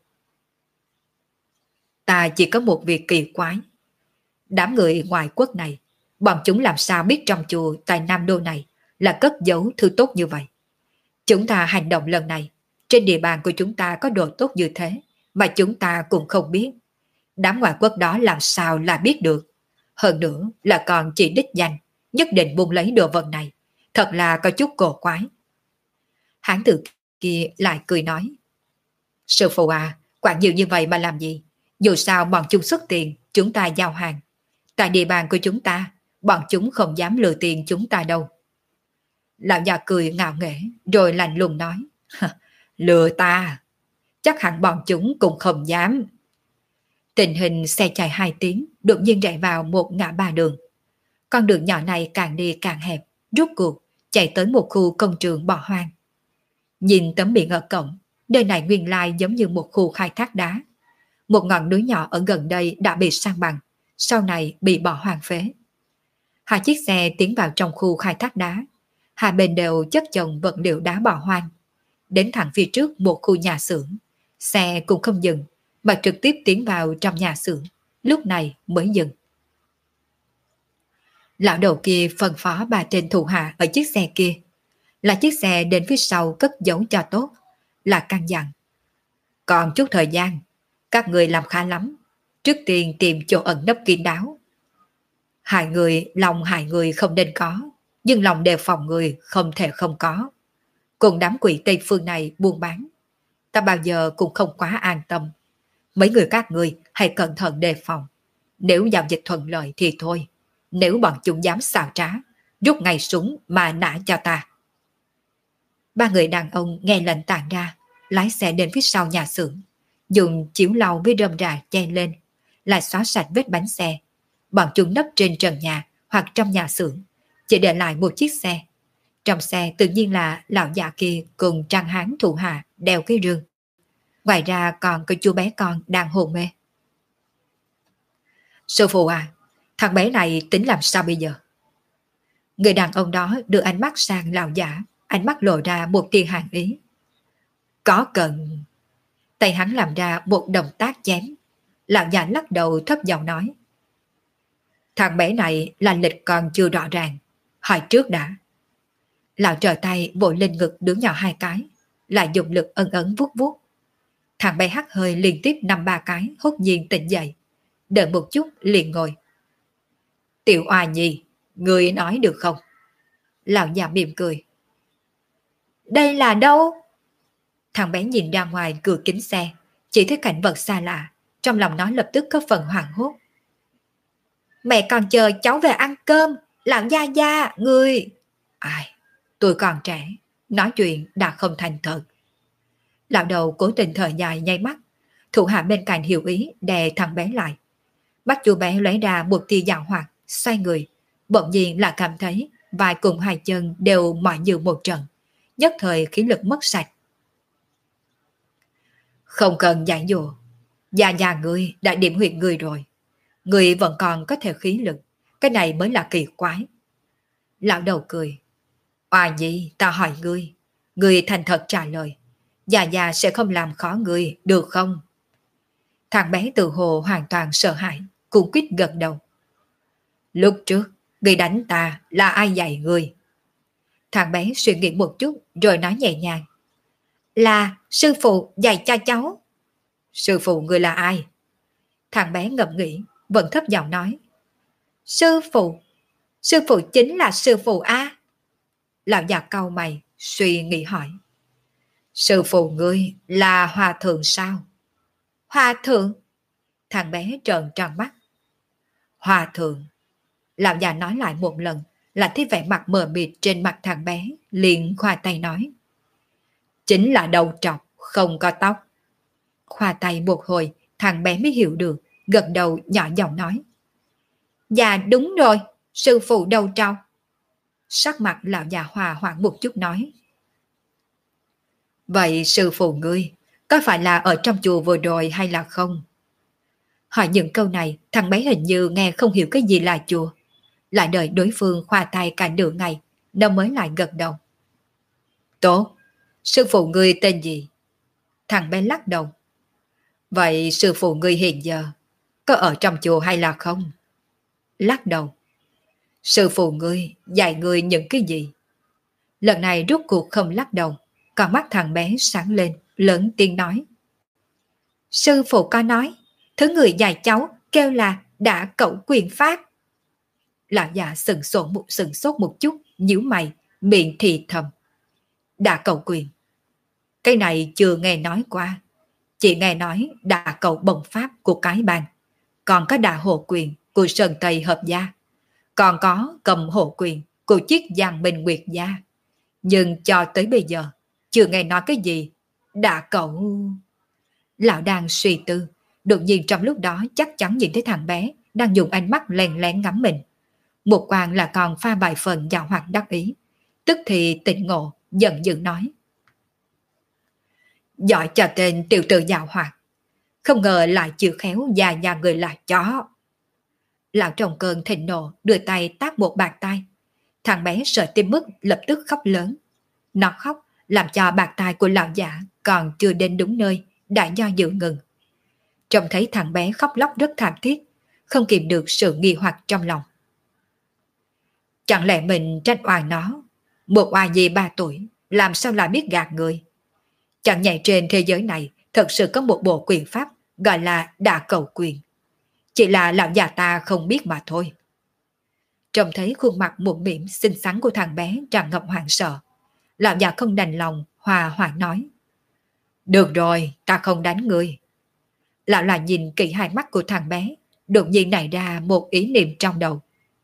Ta chỉ có một việc kỳ quái. Đám người ngoại quốc này, bọn chúng làm sao biết trong chùa tại Nam Đô này là cất giấu thứ tốt như vậy? Chúng ta hành động lần này, trên địa bàn của chúng ta có đồ tốt như thế, mà chúng ta cũng không biết. Đám ngoại quốc đó làm sao là biết được? Hơn nữa là còn chỉ đích danh, nhất định buông lấy đồ vật này. Thật là có chút cổ quái. Hán tử kia lại cười nói. Sư phụ à, quản nhiều như vậy mà làm gì? Dù sao bọn chúng xuất tiền, chúng ta giao hàng. Tại địa bàn của chúng ta, bọn chúng không dám lừa tiền chúng ta đâu. Lão già cười ngạo nghễ, rồi lạnh lùng nói. Lừa ta? Chắc hẳn bọn chúng cũng không dám. Tình hình xe chạy 2 tiếng, đột nhiên chạy vào một ngã ba đường. Con đường nhỏ này càng đi càng hẹp, rốt cuộc chạy tới một khu công trường bỏ hoang. Nhìn tấm biển ở cổng, nơi này nguyên lai giống như một khu khai thác đá. Một ngọn núi nhỏ ở gần đây đã bị san bằng, sau này bị bỏ hoang phế. 2 chiếc xe tiến vào trong khu khai thác đá. Hai bên đều chất chồng vật liệu đá bỏ hoang. đến thẳng phía trước một khu nhà xưởng. Xe cũng không dừng, mà trực tiếp tiến vào trong nhà xưởng, lúc này mới dừng. Lão đầu kia phân phó ba tên thủ hạ ở chiếc xe kia, là chiếc xe đến phía sau cất giấu cho tốt, là căn dặn. Còn chút thời gian, các người làm khá lắm, trước tiên tìm chỗ ẩn nấp kín đáo. Lòng hại người không nên có, nhưng lòng đề phòng người không thể không có. Cùng đám quỷ Tây Phương này buôn bán, ta bao giờ cũng không quá an tâm. Mấy người các người hãy cẩn thận đề phòng. Nếu giao dịch thuận lợi thì thôi, nếu bọn chúng dám xào trá, rút ngay súng mà nã cho ta. Ba người đàn ông nghe lệnh tản ra, lái xe đến phía sau nhà xưởng, dùng chiếu lau với rơm rạ che lên, lại xóa sạch vết bánh xe. Bọn chúng nấp trên trần nhà hoặc trong nhà xưởng, chỉ để lại một chiếc xe. Trong xe tự nhiên là lão già kia cùng trang hán thủ hạ đeo cái rương. Ngoài ra còn có chú bé con đang hôn mê. Sư phụ à, thằng bé này tính làm sao bây giờ? Người đàn ông đó đưa ánh mắt sang lão giả, ánh mắt lộ ra một tia hàn ý. Có cần... Tay hắn làm ra một động tác chém. Lão giả lắc đầu thấp giọng nói. Thằng bé này là lịch còn chưa rõ ràng, hỏi trước đã. Lão trở tay vội lên ngực đứa nhỏ 2 cái, lại dùng lực ân ấn vuốt vuốt. Thằng bé hắt hơi liên tiếp 5-3 cái, hốt nhiên tỉnh dậy. Đợi một chút liền ngồi. Tiểu Oa Nhi, người nói được không? Lão già mỉm cười. Đây là đâu? Thằng bé nhìn ra ngoài cửa kính xe, chỉ thấy cảnh vật xa lạ, trong lòng nó lập tức có phần hoảng hốt. Mẹ còn chờ cháu về ăn cơm, lão gia gia, người... Ai, tôi còn trẻ, nói chuyện đã không thành thật. Lão đầu cố tình thở dài nháy mắt, thủ hạ bên cạnh hiểu ý đè thằng bé lại. Bắt chú bé lấy ra một tia dạo hoạt, xoay người, bỗng nhiên là cảm thấy vai cùng 2 chân đều mỏi như một trận, nhất thời khí lực mất sạch. Không cần giải dụ, nhà ngươi đã điểm huyệt ngươi rồi, ngươi vẫn còn có thể khí lực, cái này mới là kỳ quái. Lão đầu cười. Oa Nhi, ta hỏi ngươi thành thật trả lời, già sẽ không làm khó ngươi, được không? Thằng bé tự hồ hoàn toàn sợ hãi, cũng quyết gật đầu. Lúc trước, ngươi đánh ta là ai dạy ngươi? Thằng bé suy nghĩ một chút rồi nói nhẹ nhàng. Là sư phụ dạy cho cháu. Sư phụ ngươi là ai? Thằng bé ngẫm nghĩ, vẫn thấp giọng nói. Sư phụ chính là sư phụ A. Lão già cau mày, suy nghĩ hỏi. Sư phụ ngươi là hòa thượng sao? Hòa thượng? Thằng bé trợn tròn mắt. Hòa thượng. Lão già nói lại một lần, là thấy vẻ mặt mờ mịt trên mặt thằng bé, liền khoa tay nói. Chính là đầu trọc, không có tóc. Khoa tay một hồi, thằng bé mới hiểu được, gật đầu nhỏ giọng nói. Dạ đúng rồi, sư phụ đầu trọc. Sắc mặt lão già hòa hoãn một chút nói. Vậy sư phụ ngươi, có phải là ở trong chùa vừa rồi hay là không? Hỏi những câu này, thằng bé hình như nghe không hiểu cái gì là chùa. Lại đợi đối phương khoa tay cả nửa ngày, nó mới lại gật đầu. Tốt, sư phụ ngươi tên gì? Thằng bé lắc đầu. Vậy sư phụ ngươi hiện giờ có ở trong chùa hay là không? Lắc đầu. Sư phụ ngươi dạy ngươi những cái gì? Lần này rút cuộc không lắc đầu, còn mắt thằng bé sáng lên, lớn tiếng nói. Sư phụ có nói, thứ người dạy cháu kêu là đã cẩu quyền pháp. Lão già sừng sốt một chút, nhíu mày, miệng thì thầm. Đã cẩu quyền. Cái này chưa nghe nói qua. Chỉ nghe nói đà cầu bồng pháp của cái bang, còn có đà hộ quyền của Sơn Tây Hợp Gia, còn có cầm hộ quyền của chiếc Giang Minh Nguyệt Gia. Nhưng cho tới bây giờ, chưa nghe nói cái gì đà cầu. Lão đang suy tư, đột nhiên trong lúc đó chắc chắn nhìn thấy thằng bé đang dùng ánh mắt lén lén ngắm mình. Một quan là còn pha bài phần dạo hoạt đắc ý, tức thì tỉnh ngộ, giận dữ nói. Giỏi cho tên tiểu tử dạo hoạt, không ngờ lại chịu khéo già nhà người là chó. Lão trong cơn thịnh nộ đưa tay tát một bàn tay. Thằng bé sợ tim mức lập tức khóc lớn. Nó khóc làm cho bạc tai của lão giả còn chưa đến đúng nơi đã do dự ngừng. Trông thấy thằng bé khóc lóc rất thảm thiết, không kìm được sự nghi hoặc trong lòng. Chẳng lẽ mình trách oan nó? Một oa nhi 3 tuổi, làm sao lại biết gạt người? Chẳng nhẹ trên thế giới này thật sự có một bộ quyền pháp gọi là đả cầu quyền. Chỉ là lão già ta không biết mà thôi. Trông thấy khuôn mặt mũm mĩm xinh xắn của thằng bé tràn ngập hoảng sợ, lão già không đành lòng hòa hoãn nói. Được rồi, ta không đánh ngươi. Lão là nhìn kỹ hai mắt của thằng bé, đột nhiên nảy ra một ý niệm trong đầu.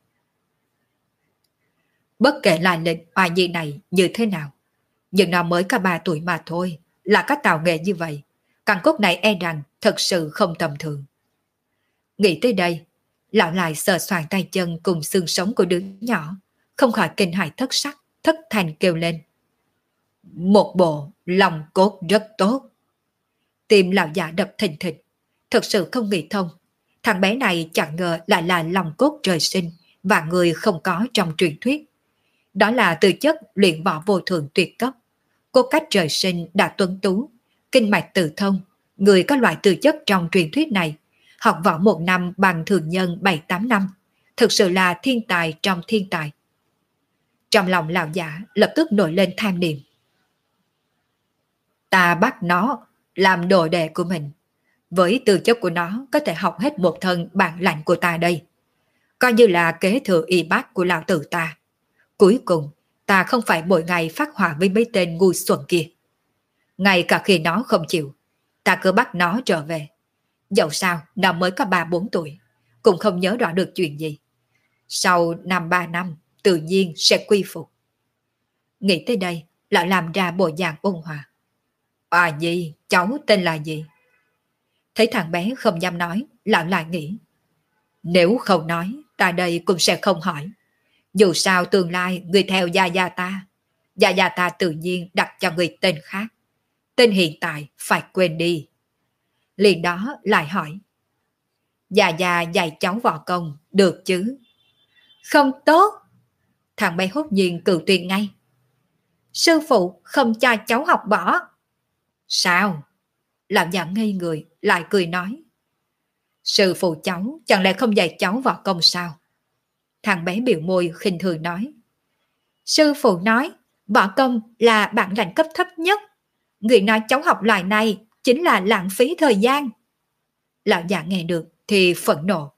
Bất kể là lịch oai nhi này như thế nào, nhưng nó mới có 3 tuổi mà thôi, là có tạo nghệ như vậy. Căn cốt này e rằng thật sự không tầm thường. Nghĩ tới đây, lão lại sờ soạng tay chân cùng xương sống của đứa nhỏ, không khỏi kinh hãi thất sắc, thất thanh kêu lên. Một bộ lòng cốt rất tốt. Tim lão già đập thình thịch, thật sự không nghĩ thông. Thằng bé này chẳng ngờ lại là lòng cốt trời sinh và người không có trong truyền thuyết. Đó là tư chất luyện võ vô thượng tuyệt cấp. Cốt cách trời sinh đã tuấn tú, kinh mạch tự thông. Người có loại tư chất trong truyền thuyết này, học võ 1 năm bằng thường nhân 7-8 năm, thực sự là thiên tài trong thiên tài. Trong lòng lão giả lập tức nổi lên tham niệm. Ta bắt nó làm đồ đệ của mình. Với tư chất của nó có thể học hết một thân bản lãnh của ta đây. Coi như là kế thừa y bác của lão tử ta. Cuối cùng, ta không phải mỗi ngày phát hỏa với mấy tên ngu xuẩn kia. Ngay cả khi nó không chịu, ta cứ bắt nó trở về. Dẫu sao, nó mới có 3-4 tuổi, cũng không nhớ rõ được chuyện gì. Sau 3 năm, tự nhiên sẽ quy phục. Nghĩ tới đây, lão làm ra bộ dạng ôn hòa. À gì, cháu tên là gì? Thấy thằng bé không dám nói, lão lại nghĩ. Nếu không nói, ta đây cũng sẽ không hỏi. Dù sao tương lai người theo gia gia ta tự nhiên đặt cho người tên khác. Tên hiện tại phải quên đi. Liền đó lại hỏi. Gia dạy cháu võ công, được chứ? Không tốt. Thằng bé hốt nhiên cự tuyệt ngay. Sư phụ không cho cháu học võ. Sao? Lão già ngây người, lại cười nói. Sư phụ cháu chẳng lẽ không dạy cháu võ công sao? Thằng bé biểu môi khinh thường nói. Sư phụ nói, võ công là bản lãnh cấp thấp nhất. Người nói cháu học loại này chính là lãng phí thời gian. Lão già nghe được thì phẫn nộ.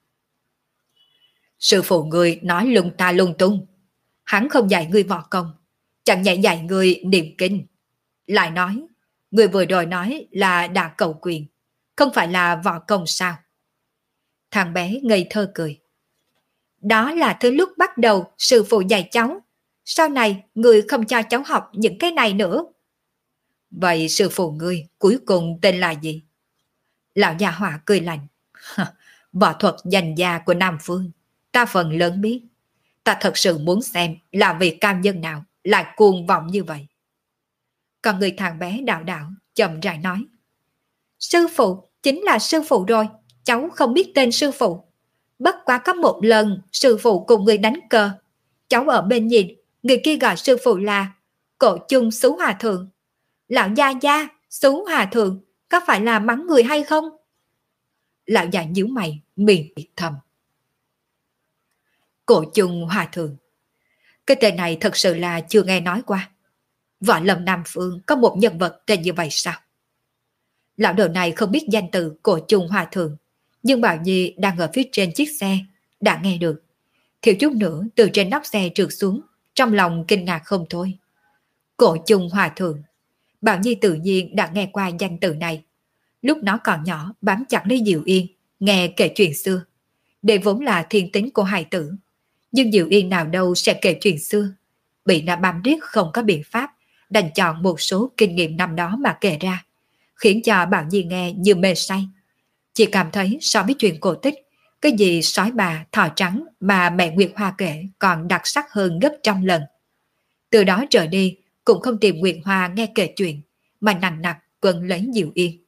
Sư phụ người nói lung ta lung tung. Hắn không dạy ngươi võ công, chẳng nhẹ dạy ngươi niệm kinh. Lại nói, người vừa rồi nói là đả cầu quyền, không phải là võ công sao? Thằng bé ngây thơ cười. Đó là thứ lúc bắt đầu sư phụ dạy cháu. Sau này người không cho cháu học những cái này nữa. Vậy sư phụ ngươi cuối cùng tên là gì? Lão già họa cười lạnh. Võ thuật danh gia của Nam Phương, ta phần lớn biết. Ta thật sự muốn xem là vị cao nhân nào lại cuồng vọng như vậy. Còn người thằng bé đạo đạo chậm rãi nói. Sư phụ chính là sư phụ rồi, cháu không biết tên sư phụ. Bất quá có một lần sư phụ cùng người đánh cờ. Cháu ở bên nhìn, người kia gọi sư phụ là Cổ Chung Xú Hòa Thượng. Lão gia, Xú Hòa Thượng, có phải là mắng người hay không? Lão già nhíu mày, miệng thầm. Cổ Chung Hòa Thượng. Cái tên này thật sự là chưa nghe nói qua. Võ lâm Nam Phương có một nhân vật tên như vậy sao? Lão đầu này không biết danh từ Cổ Chung Hòa Thượng, nhưng Bảo Nhi đang ở phía trên chiếc xe, đã nghe được. Thiếu chút nữa từ trên nóc xe trượt xuống, trong lòng kinh ngạc không thôi. Cổ Chung Hòa Thượng. Bảo Nhi tự nhiên đã nghe qua danh từ này. Lúc nó còn nhỏ bám chặt lấy Diệu Yên, nghe kể chuyện xưa. Đây vốn là thiên tính của hài tử. Nhưng Diệu Yên nào đâu sẽ kể chuyện xưa. Bị nó bám riết không có biện pháp, đành chọn một số kinh nghiệm năm đó mà kể ra, khiến cho Bảo Nhi nghe như mê say. Chỉ cảm thấy so với chuyện cổ tích, cái gì sói bà, thỏ trắng mà mẹ Nguyệt Hoa kể còn đặc sắc hơn gấp trăm lần. Từ đó trở đi, cũng không tìm Nguyệt Hoa nghe kể chuyện, mà nặng nặc quấn lấy Diệu Yên.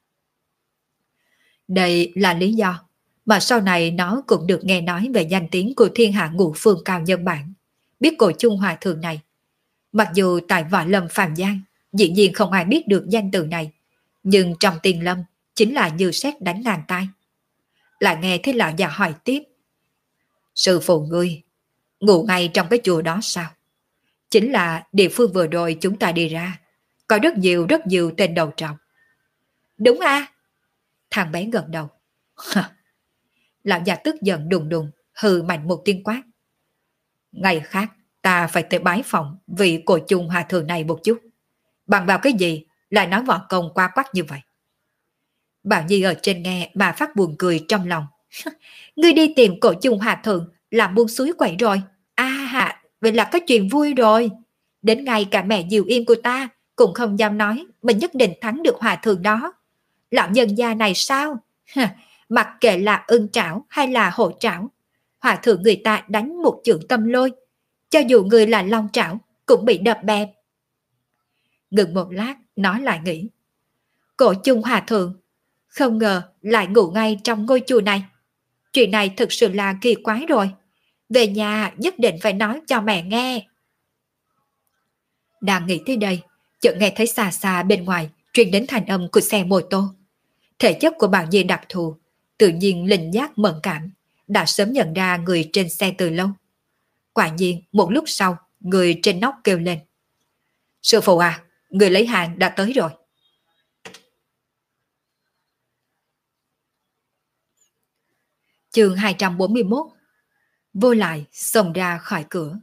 Đây là lý do mà sau này nó cũng được nghe nói về danh tiếng của thiên hạ ngũ phương cao nhân bản, biết Cổ Chung Hòa Thượng này. Mặc dù tại Võ Lâm Phàm Giang, dĩ nhiên không ai biết được danh từ này, nhưng trong Tiên Lâm chính là như sét đánh ngang tai. Lại nghe thấy lão già hỏi tiếp. Sư phụ ngươi, ngủ ngay trong cái chùa đó sao? Chính là địa phương vừa rồi chúng ta đi ra, có rất nhiều tên đầu trọc. Đúng à? Thằng bé gật đầu. Lão già tức giận đùng đùng, hừ mạnh một tiếng quát. Ngày khác, ta phải tới bái phòng vị cổ chung hòa thượng này một chút. Bằng vào cái gì lại nói võ công qua quát như vậy? Bảo Nhi ở trên nghe mà phát buồn cười trong lòng. Ngươi đi tìm cổ chung hòa thượng làm buôn suối quậy rồi. À, vậy là có chuyện vui rồi. Đến ngay cả mẹ Diệu Yên của ta cũng không dám nói mình nhất định thắng được hòa thượng đó. Lão nhân gia này sao? Mặc kệ là ưng trảo hay là hổ trảo, hòa thượng người ta đánh một chưởng tâm lôi, cho dù người là long trảo cũng bị đập bẹp. Ngừng một lát nói lại nghĩ. Cổ chung hòa thượng không ngờ lại ngủ ngay trong ngôi chùa này. Chuyện này thực sự là kỳ quái rồi. Về nhà nhất định phải nói cho mẹ nghe. Đang nghĩ tới đây, chợt nghe thấy xa xa bên ngoài truyền đến thanh âm của xe mô tô. Thể chất của Bảo Nhi đặc thù, tự nhiên linh giác mẫn cảm, đã sớm nhận ra người trên xe từ lâu. Quả nhiên một lúc sau, người trên nóc kêu lên. Sư phụ à, người lấy hàng đã tới rồi. Chương 241. Vô lại xông ra khỏi cửa.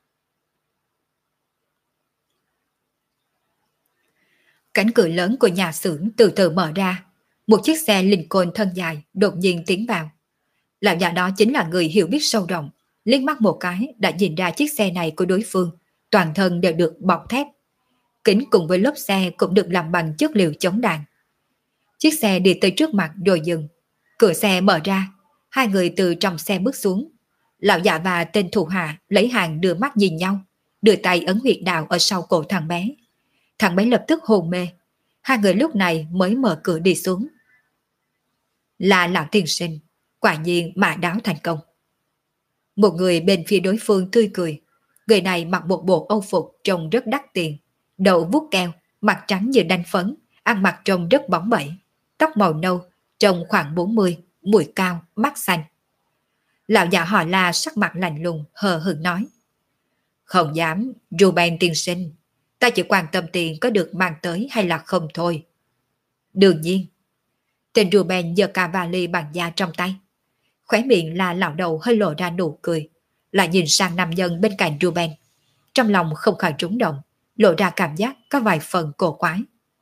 Cánh cửa lớn của nhà xưởng từ từ mở ra. Một chiếc xe Lincoln thân dài đột nhiên tiến vào. Lão già đó chính là người hiểu biết sâu rộng, liếc mắt một cái đã nhìn ra chiếc xe này của đối phương, toàn thân đều được bọc thép. Kính cùng với lốp xe cũng được làm bằng chất liệu chống đạn. Chiếc xe đi tới trước mặt rồi dừng. Cửa xe mở ra, hai người từ trong xe bước xuống. Lão già và tên thủ hạ lấy hàng đưa mắt nhìn nhau, đưa tay ấn huyệt đạo ở sau cổ thằng bé. Thằng bé lập tức hôn mê. Hai người lúc này mới mở cửa đi xuống. Là lão tiên sinh, quả nhiên mã đáo thành công. Một người bên phía đối phương tươi cười. Người này mặc một bộ âu phục trông rất đắt tiền, đầu vuốt keo, mặt trắng như đanh phấn, ăn mặc trông rất bóng bẩy, tóc màu nâu, trông khoảng 40, mũi cao, mắt xanh. Lão già họ La sắc mặt lạnh lùng, hờ hững nói. Không dám, Ruben tiên sinh, ta chỉ quan tâm tiền có được mang tới hay là không thôi. Đương nhiên. Tên Ruben giơ cả vali bằng da trong tay. Khóe miệng là lão đầu hơi lộ ra nụ cười, lại nhìn sang nam nhân bên cạnh Ruben. Trong lòng không khỏi rúng động, lộ ra cảm giác có vài phần cổ quái.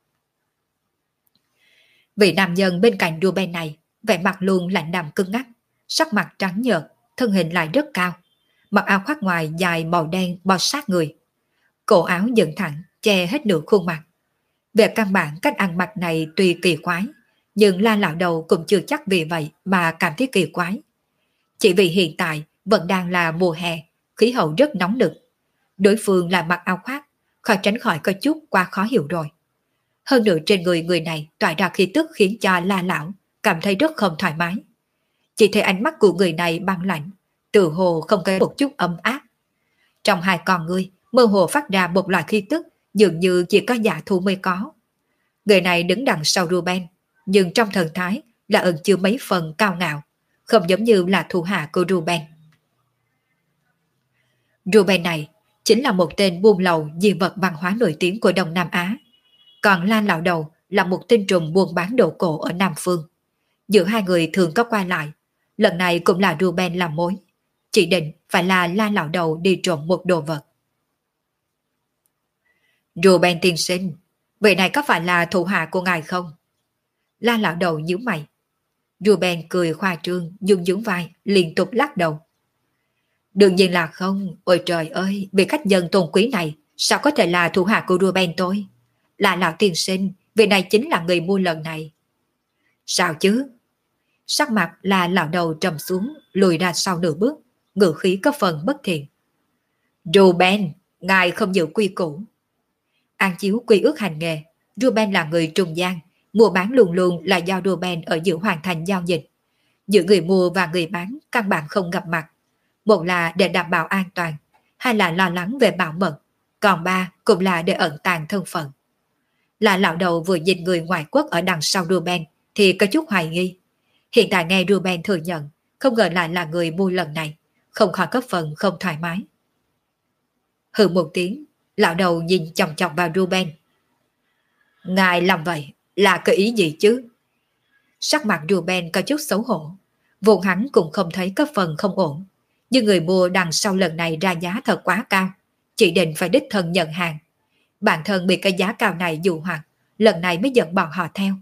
Vị nam nhân bên cạnh Ruben này, vẻ mặt luôn lạnh đạm cứng ngắc, sắc mặt trắng nhợt, thân hình lại rất cao, mặc áo khoác ngoài dài màu đen bó sát người. Cổ áo dựng thẳng, che hết nửa khuôn mặt. Về căn bản cách ăn mặc này tuy kỳ quái, nhưng La lão đầu cũng chưa chắc vì vậy mà cảm thấy kỳ quái. Chỉ vì hiện tại vẫn đang là mùa hè, khí hậu rất nóng nực. Đối phương là mặc áo khoác, khó tránh khỏi có chút quá khó hiểu rồi. Hơn nữa trên người người này tỏa ra khí tức khiến cho La lão cảm thấy rất không thoải mái. Chỉ thấy ánh mắt của người này băng lạnh, tự hồ không có một chút ấm áp. Trong hai con ngươi mơ hồ phát ra một loại khí tức dường như chỉ có giả thú mới có. Người này đứng đằng sau Ruben, nhưng trong thần thái là ẩn chứa mấy phần cao ngạo, không giống như là thủ hạ của Ruben. Ruben này chính là một tên buôn lậu di vật văn hóa nổi tiếng của Đông Nam Á. Còn La lão đầu là một tên trùm buôn bán đồ cổ ở Nam Phương. Giữa hai người thường có qua lại, lần này cũng là Ruben làm mối. Chỉ định phải là La lão đầu đi trộm một đồ vật. Ruben tiên sinh, vị này có phải là thủ hạ của ngài không? La lão đầu nhíu mày. Ruben cười khoa trương, dung dướng vai, liên tục lắc đầu. Đương nhiên là không, ôi trời ơi, vị khách nhân tôn quý này, sao có thể là thủ hạ của Ruben tôi? Là lão tiên sinh, vị này chính là người mua lần này. Sao chứ? Sắc mặt là lão đầu trầm xuống, lùi ra sau nửa bước, ngữ khí có phần bất thiện. Ruben, ngài không giữ quy củ. An chiếu quy ước hành nghề, Ruben là người trung gian, mua bán luôn luôn là do Ruben ở giữa hoàn thành giao dịch. Giữa người mua và người bán căn bản không gặp mặt. Một là để đảm bảo an toàn, hai là lo lắng về bảo mật, còn ba cũng là để ẩn tàng thân phận. Là lão đầu vừa nhìn người ngoại quốc ở đằng sau Ruben thì có chút hoài nghi. Hiện tại nghe Ruben thừa nhận, không ngờ lại là người mua lần này, không khỏi có phần không thoải mái. Hừ một tiếng, lão đầu nhìn chòng chọc vào Ruben. Ngài làm vậy là cái ý gì chứ? Sắc mặt Ruben có chút xấu hổ, vốn hắn cũng không thấy có phần không ổn, nhưng người mua đằng sau lần này ra giá thật quá cao, chỉ định phải đích thân nhận hàng. Bản thân bị cái giá cao này dụ hoặc, lần này mới dẫn bọn họ theo.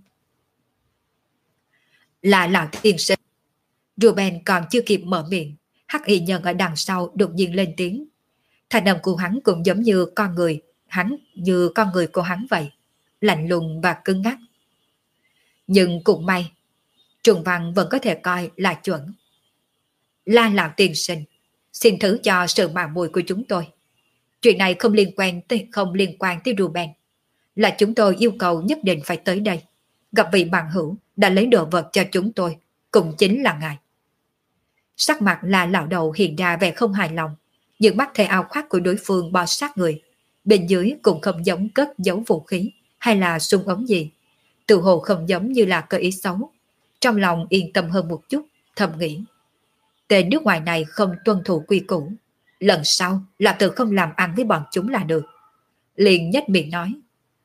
Là lão tiên sinh. Ruben còn chưa kịp mở miệng, hắc y nhân ở đằng sau đột nhiên lên tiếng. Thành âm của hắn cũng giống như con người của hắn vậy, lạnh lùng và cứng ngắc. Nhưng cũng may, Trùng Văn vẫn có thể coi là chuẩn. La lão tiên sinh, xin thứ cho sự mạo muội của chúng tôi. Chuyện này không liên quan tới Ruben. Là chúng tôi yêu cầu nhất định phải tới đây, gặp vị bằng hữu đã lấy đồ vật cho chúng tôi, cũng chính là ngài. Sắc mặt là lão đầu hiện ra vẻ không hài lòng, nhưng mắt thấy áo khoác của đối phương bò sát người, bên dưới cũng không giống cất giấu vũ khí hay là súng ống gì, tự hồ không giống như là cơ ý xấu. Trong lòng yên tâm hơn một chút, thầm nghĩ. Tên nước ngoài này không tuân thủ quy củ, lần sau là tự không làm ăn với bọn chúng là được. Liền nhếch miệng nói.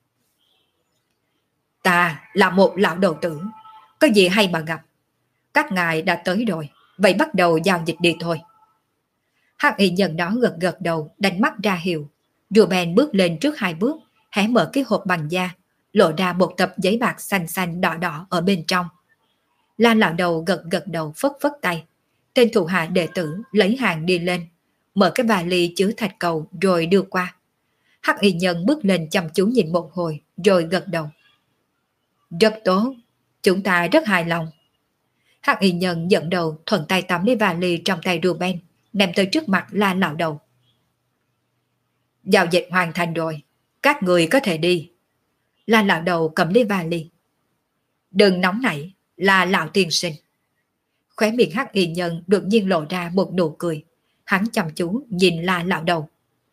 Ta là một lão đầu tử, có gì hay mà gặp. Các ngài đã tới rồi, vậy bắt đầu giao dịch đi thôi. Hắc y nhân đó gật gật đầu, đánh mắt ra hiệu. Ruben bước lên trước 2 bước, hé mở cái hộp bằng da, lộ ra một tập giấy bạc xanh xanh đỏ đỏ ở bên trong. La lão đầu gật gật đầu phất phất tay. Tên thủ hạ đệ tử lấy hàng đi lên, mở cái vali chứa thạch cầu rồi đưa qua. Hắc y nhân bước lên chăm chú nhìn một hồi rồi gật đầu. Rất tốt, chúng ta rất hài lòng. Hắc y nhân dẫn đầu thuận tay tóm lấy vali trong tay Ruben, ném tới trước mặt La lão đầu. Giao dịch hoàn thành rồi, các người có thể đi. La lão đầu cầm lấy vali. Đừng nóng nảy, là lão tiên sinh. Khóe miệng hắc y nhân đột nhiên lộ ra một nụ cười. Hắn chăm chú nhìn La lão đầu.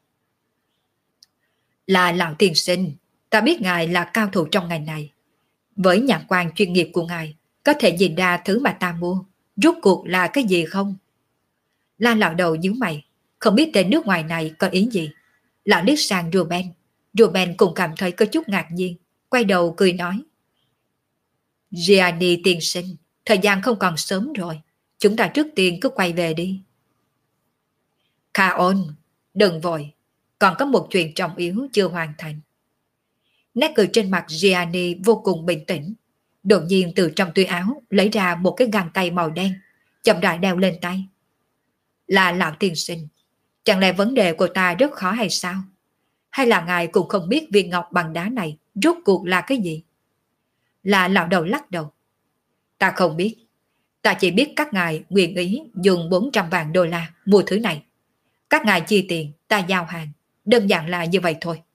Là lão tiên sinh, ta biết ngài là cao thủ trong ngành này. Với nhãn quan chuyên nghiệp của ngài, có thể nhìn ra thứ mà ta mua, rốt cuộc là cái gì không? La lão đầu nhíu mày, không biết tên nước ngoài này có ý gì. Lão liếc sang Ruben. Ruben cũng cảm thấy có chút ngạc nhiên, quay đầu cười nói. Gianni tiên sinh, thời gian không còn sớm rồi, chúng ta trước tiên cứ quay về đi. Kaon, đừng vội, còn có một chuyện trọng yếu chưa hoàn thành. Nét cười trên mặt Gianni vô cùng bình tĩnh. Đột nhiên từ trong túi áo lấy ra một cái găng tay màu đen, chậm rãi đeo lên tay. Là lão tiên sinh, chẳng lẽ vấn đề của ta rất khó hay sao? Hay là ngài cũng không biết viên ngọc bằng đá này rốt cuộc là cái gì? Là lão đầu lắc đầu. Ta không biết, ta chỉ biết các ngài nguyện ý dùng 400 vạn đô la mua thứ này. Các ngài chi tiền, ta giao hàng, đơn giản là như vậy thôi.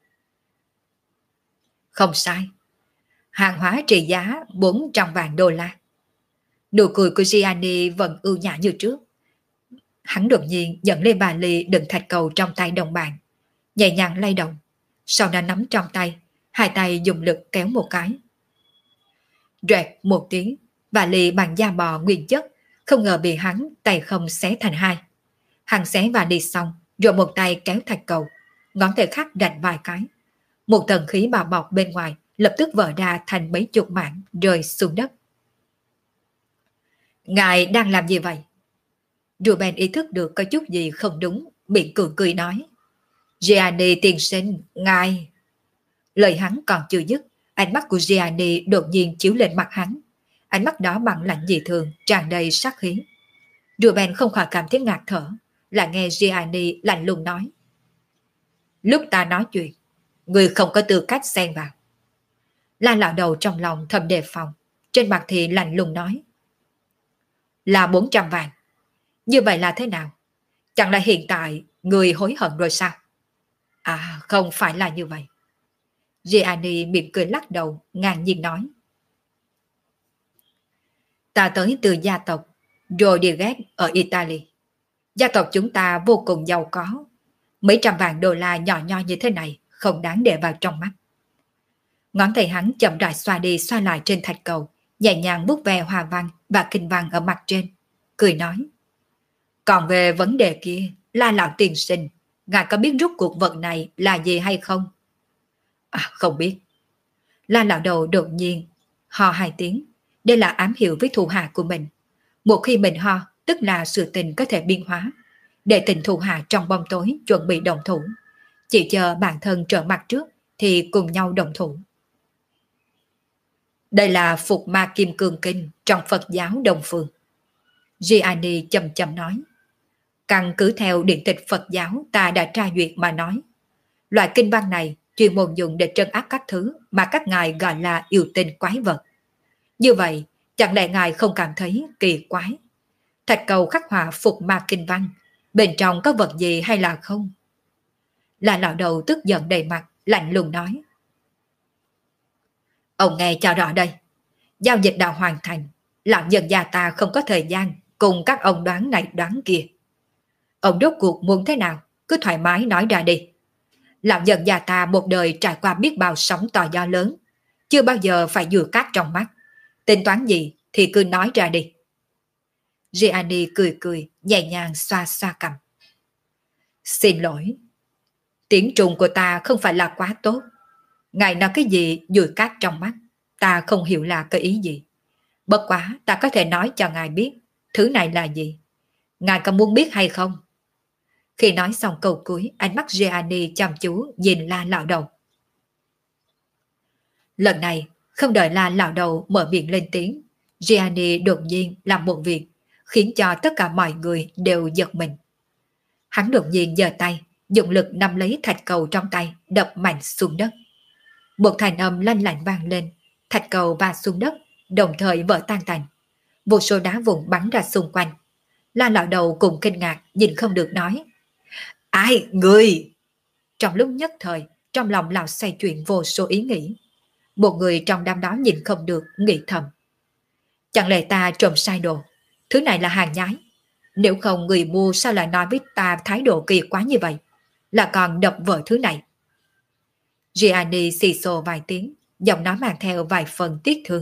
Không sai, hàng hóa trị giá 400 vạn đô la. Nụ cười của Gianni vẫn ưu nhã như trước. Hắn đột nhiên dẫn lên vali đựng thạch cầu trong tay đồng bạn, nhẹ nhàng lay động, sau đó nắm trong tay, hai tay dùng lực kéo một cái. Rẹt một tiếng, vali bằng da bò nguyên chất, không ngờ bị hắn tay không xé thành hai. Hắn xé vali xong, rồi một tay kéo thạch cầu, ngón tay khác rạch vài cái. Một tầng khí bào bọc bên ngoài lập tức vỡ ra thành mấy chục mảng rơi xuống đất. Ngài đang làm gì vậy? Ruben ý thức được có chút gì không đúng, miệng cười nói. Gianni tiên sinh, ngài... Lời hắn còn chưa dứt, ánh mắt của Gianni đột nhiên chiếu lên mặt hắn. Ánh mắt đó bằng lạnh dị thường, tràn đầy sát khí. Ruben không khỏi cảm thấy ngạt thở, là nghe Gianni lạnh lùng nói. Lúc ta nói chuyện, người không có tư cách xen vào. La lão đầu trong lòng thầm đề phòng, trên mặt thì lạnh lùng nói. Là 400 vạn. Như vậy là thế nào? Chẳng lẽ hiện tại người hối hận rồi sao? À, không phải là như vậy. Gianni mỉm cười lắc đầu, ngang nhiên nói. Ta tới từ gia tộc, rồi đi ghét ở Italy. Gia tộc chúng ta vô cùng giàu có. Mấy trăm vạn đô la nhỏ nho như thế này không đáng để vào trong mắt. Ngón tay hắn chậm rãi xoa đi xoa lại trên thạch cầu, nhẹ nhàng vuốt ve hoa văn và kinh văn ở mặt trên, cười nói. Còn về vấn đề kia, La lão tiên sinh, ngài có biết rút cuộc vật này là gì hay không? À, không biết. La lão đầu đột nhiên ho hai tiếng, đây là ám hiệu với thủ hạ của mình. Một khi mình ho, tức là sự tình có thể biến hóa. Để tình thủ hạ trong bóng tối chuẩn bị động thủ. Chỉ chờ bản thân trở mặt trước thì cùng nhau động thủ. Đây là Phục Ma Kim Cương Kinh trong Phật giáo Đông Phương. Gianni chậm chậm nói. Căn cứ theo điện tịch Phật giáo ta đã tra duyệt mà nói. Loại kinh văn này chuyên môn dùng để trấn áp các thứ mà các ngài gọi là yêu tinh quái vật. Như vậy, chẳng lẽ ngài không cảm thấy kỳ quái? Thạch cầu khắc họa Phục Ma Kinh văn, bên trong có vật gì hay là không? Là lão đầu tức giận đầy mặt, lạnh lùng nói. Ông nghe cho rõ đây. Giao dịch đã hoàn thành. Lão nhân gia ta không có thời gian cùng các ông đoán này đoán kia. Ông rốt cuộc muốn thế nào? Cứ thoải mái nói ra đi. Lão nhân gia ta một đời trải qua biết bao sóng to gió lớn. Chưa bao giờ phải dừa cát trong mắt. Tính toán gì thì cứ nói ra đi. Gianni cười cười, nhẹ nhàng xoa xoa cằm. Xin lỗi. Tiếng Trung của ta không phải là quá tốt. Ngài nói cái gì dùi cát trong mắt, ta không hiểu là cái ý gì. Bất quá ta có thể nói cho ngài biết thứ này là gì. Ngài có muốn biết hay không? Khi nói xong câu cuối, ánh mắt Gianni chăm chú nhìn La lão đầu. Lần này, không đợi La lão đầu mở miệng lên tiếng, Gianni đột nhiên làm một việc khiến cho tất cả mọi người đều giật mình. Hắn đột nhiên giơ tay, dùng lực nắm lấy thạch cầu trong tay, đập mạnh xuống đất. Một thanh âm lanh lảnh vang lên, thạch cầu va xuống đất, đồng thời vỡ tan tành. Vô số đá vụn bắn ra xung quanh. La lão đầu cùng kinh ngạc, nhìn không được nói. Ai, người? Trong lúc nhất thời, trong lòng lão xoay chuyển vô số ý nghĩ. Một người trong đám đó nhìn không được, nghĩ thầm. Chẳng lẽ ta trộm sai đồ? Thứ này là hàng nhái. Nếu không người mua sao lại nói với ta thái độ kỳ quá như vậy? Là còn đập vỡ thứ này. Gianni xì xồ vài tiếng, giọng nói mang theo vài phần tiếc thương.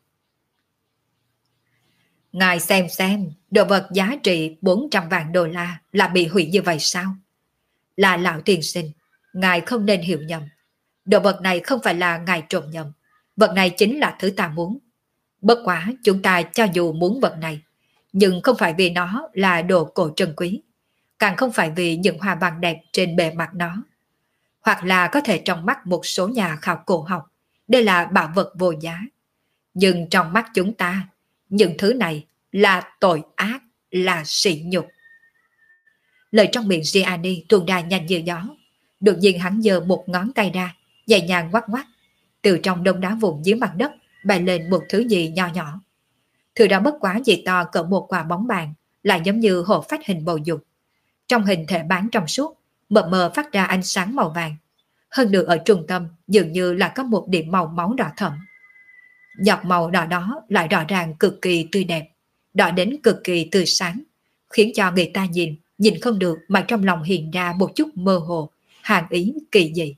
Ngài xem, đồ vật giá trị 400 vạn đô la là bị hủy như vậy sao? Là lão tiên sinh, ngài không nên hiểu nhầm. Đồ vật này không phải là ngài trộm nhầm. Vật này chính là thứ ta muốn. Bất quá chúng ta cho dù muốn vật này, nhưng không phải vì nó là đồ cổ trân quý, càng không phải vì những hoa văn đẹp trên bề mặt nó. Hoặc là có thể trong mắt một số nhà khảo cổ học, đây là bảo vật vô giá. Nhưng trong mắt chúng ta, những thứ này là tội ác, là sỉ nhục. Lời trong miệng Gianni tuôn ra nhanh như gió. Đột nhiên hắn giơ một ngón tay ra, nhẹ nhàng ngoắc ngoắc. Từ trong đống đá vụn dưới mặt đất bay lên một thứ gì nho nhỏ. Thứ đó bất quá chỉ to cỡ một quả bóng bàn, lại giống như hộp phát hình bầu dục. Trong hình thể bán trong suốt, mờ mờ phát ra ánh sáng màu vàng. Hơn nữa ở trung tâm dường như là có một điểm màu máu đỏ thẫm. Giọt màu đỏ đó lại rõ ràng cực kỳ tươi đẹp, đỏ đến cực kỳ tươi sáng, khiến cho người ta nhìn không được mà trong lòng hiện ra một chút mơ hồ, hàn ý kỳ dị.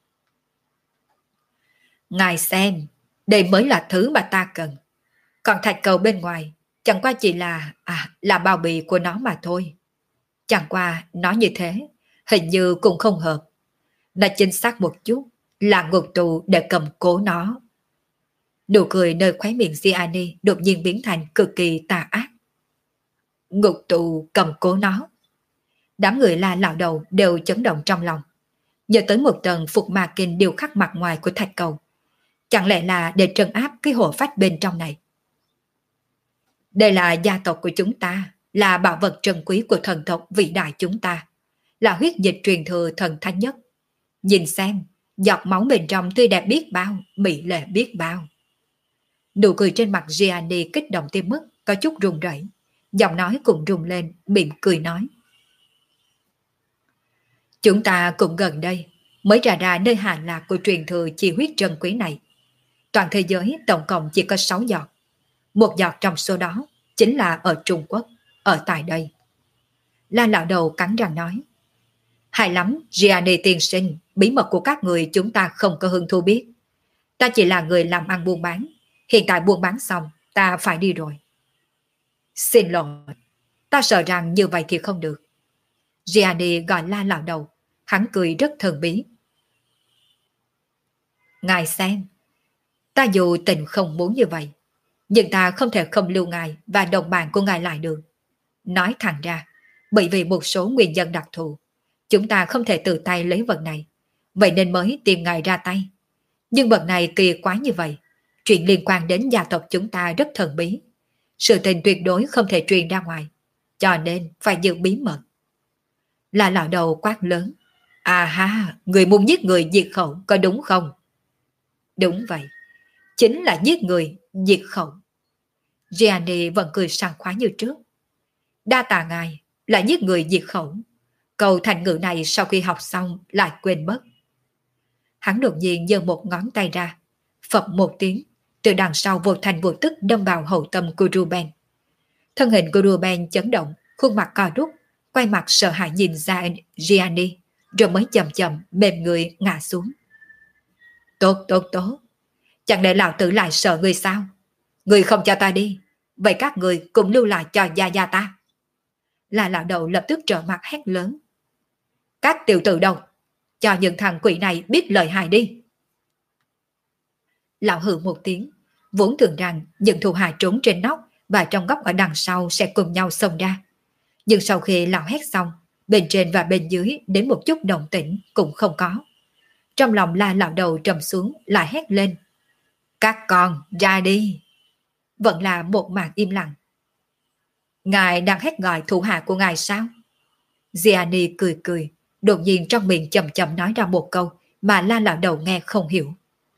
Ngài xem, đây mới là thứ mà ta cần. Còn thạch cầu bên ngoài chẳng qua chỉ là bao bì của nó mà thôi. Chẳng qua nói như thế, hình như cũng không hợp. Đã chính xác một chút là ngục tù để cầm cố nó. Nụ cười nơi khóe miệng Gianni đột nhiên biến thành cực kỳ tà ác. Ngục tù cầm cố nó. Đám người La lão đầu đều chấn động trong lòng. Nhớ tới một tầng Phục Ma Kinh điêu khắc mặt ngoài của thạch cầu. Chẳng lẽ là để trấn áp cái hộ phách bên trong này? Đây là gia tộc của chúng ta, là bảo vật trân quý của thần tộc vĩ đại chúng ta, là huyết dịch truyền thừa thần thánh nhất. Nhìn xem, giọt máu bên trong tươi đẹp biết bao, mỹ lệ biết bao. Nụ cười trên mặt Gianni kích động tới mức có chút run rẩy, giọng nói cũng rung lên, mỉm cười nói. Chúng ta cũng gần đây mới ra nơi hạ lạc của truyền thừa chi huyết trân quý này. Toàn thế giới tổng cộng chỉ có 6 giọt. Một giọt trong số đó chính là ở Trung Quốc, ở tại đây. La lão đầu cắn răng nói. Hay lắm, Gianni tiên sinh, bí mật của các người chúng ta không có hứng thú biết. Ta chỉ là người làm ăn buôn bán. Hiện tại buôn bán xong, ta phải đi rồi. Xin lỗi, ta sợ rằng như vậy thì không được. Gianni gọi La lão đầu, hắn cười rất thần bí. Ngài xem, ta dù tình không muốn như vậy, nhưng ta không thể không lưu ngài và đồng bạn của ngài lại được. Nói thẳng ra, bởi vì một số nguyên nhân đặc thù, chúng ta không thể tự tay lấy vật này, vậy nên mới tìm ngài ra tay. Nhưng vật này kỳ quái như vậy, chuyện liên quan đến gia tộc chúng ta rất thần bí. Sự tình tuyệt đối không thể truyền ra ngoài, cho nên phải giữ bí mật. Là lão đầu quát lớn. À ha, người muốn giết người diệt khẩu có đúng không? Đúng vậy, chính là giết người diệt khẩu. Gianni vẫn cười sảng khoái như trước. Đa tạ ngài, là giết người diệt khẩu. Câu thành ngữ này sau khi học xong lại quên mất. Hắn đột nhiên giơ một ngón tay ra, phập một tiếng, từ đằng sau vô thành vô tức đâm vào hậu tâm của Ruben. Thân hình của Ruben chấn động, khuôn mặt co rút, quay mặt sợ hãi nhìn ra Gianni, rồi mới chậm chậm mềm người ngã xuống. Tốt, tốt, tốt. Chẳng lẽ lão tử lại sợ người sao? Người không cho ta đi, vậy các người cùng lưu lại cho gia gia ta. Là lão đầu lập tức trở mặt hét lớn. Các tiểu tử đâu? Cho những thằng quỷ này biết lời hại đi. Lão hừ một tiếng, vốn tưởng rằng những thủ hạ trốn trên nóc và trong góc ở đằng sau sẽ cùng nhau xông ra. Nhưng sau khi lão hét xong, bên trên và bên dưới đến một chút động tĩnh cũng không có. Trong lòng La lão đầu trầm xuống lại hét lên. Các con ra đi. Vẫn là một màn im lặng. Ngài đang hét gọi thủ hạ của ngài sao? Gianni cười cười, đột nhiên trong miệng chậm chậm nói ra một câu mà La lão đầu nghe không hiểu.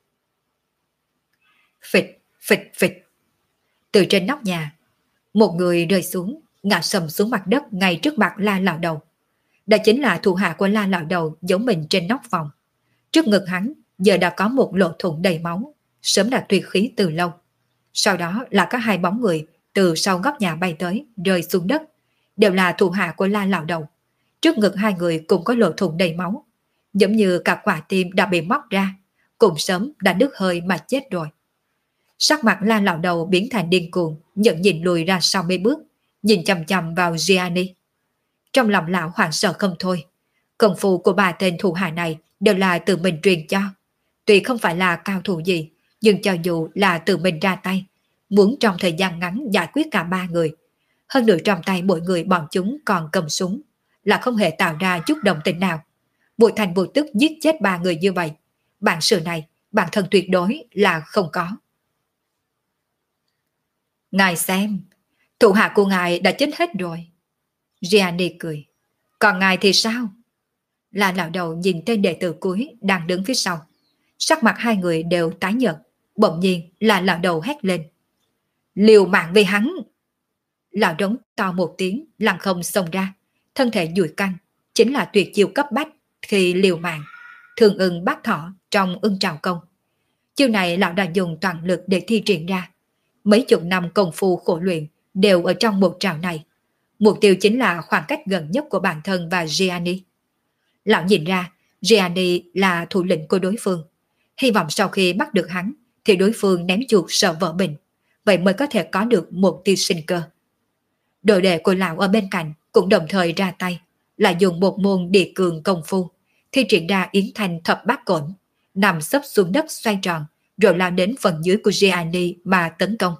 Phịch, phịch, phịch. Từ trên nóc nhà, một người rơi xuống, ngã sầm xuống mặt đất ngay trước mặt La lão đầu. Đó chính là thủ hạ của La lão đầu giấu mình trên nóc phòng. Trước ngực hắn giờ đã có một lỗ thủng đầy máu, sớm đã tuyệt khí từ lâu. Sau đó là có hai bóng người từ sau góc nhà bay tới, rơi xuống đất, đều là thủ hạ của La lão đầu. Trước ngực hai người cũng có lỗ thủng đầy máu, giống như cả quả tim đã bị móc ra, cùng sớm đã đứt hơi mà chết rồi. Sắc mặt La lão đầu biến thành điên cuồng, nhận nhìn lùi ra sau mấy bước, nhìn chằm chằm vào Gianni. Trong lòng lão hoảng sợ không thôi. Công phu của ba tên thủ hạ này đều là tự mình truyền cho. Tuy không phải là cao thủ gì, nhưng cho dù là tự mình ra tay, muốn trong thời gian ngắn giải quyết cả ba người, hơn nữa trong tay mỗi người bọn chúng còn cầm súng, là không hề tạo ra chút động tĩnh nào. Vô thành vô tức giết chết ba người như vậy, bản sự này bản thân tuyệt đối là không có. Ngài xem, thủ hạ của ngài đã chết hết rồi. Gianni cười. Còn ngài thì sao? Là lão đầu nhìn tên đệ tử cuối đang đứng phía sau. Sắc mặt hai người đều tái nhợt. Bỗng nhiên là lão đầu hét lên. Liều mạng với hắn! Lão đống to một tiếng, lăng không xông ra. Thân thể dùi căng, chính là tuyệt chiêu cấp bách khi liều mạng. Thường ưng bát thọ trong ưng trào công. Chiêu này lão đã dùng toàn lực để thi triển ra. Mấy chục năm công phu khổ luyện đều ở trong một trào này. Mục tiêu chính là khoảng cách gần nhất của bản thân và Gianni. Lão nhìn ra Gianni là thủ lĩnh của đối phương. Hy vọng sau khi bắt được hắn thì đối phương ném chuột sợ vỡ bình, vậy mới có thể có được một tia sinh cơ. Đội đệ của lão ở bên cạnh cũng đồng thời ra tay, là dùng một môn địa cường công phu, thi triển ra yến thanh thập bát cổn, nằm sấp xuống đất xoay tròn, rồi lao đến phần dưới của Gianni mà tấn công.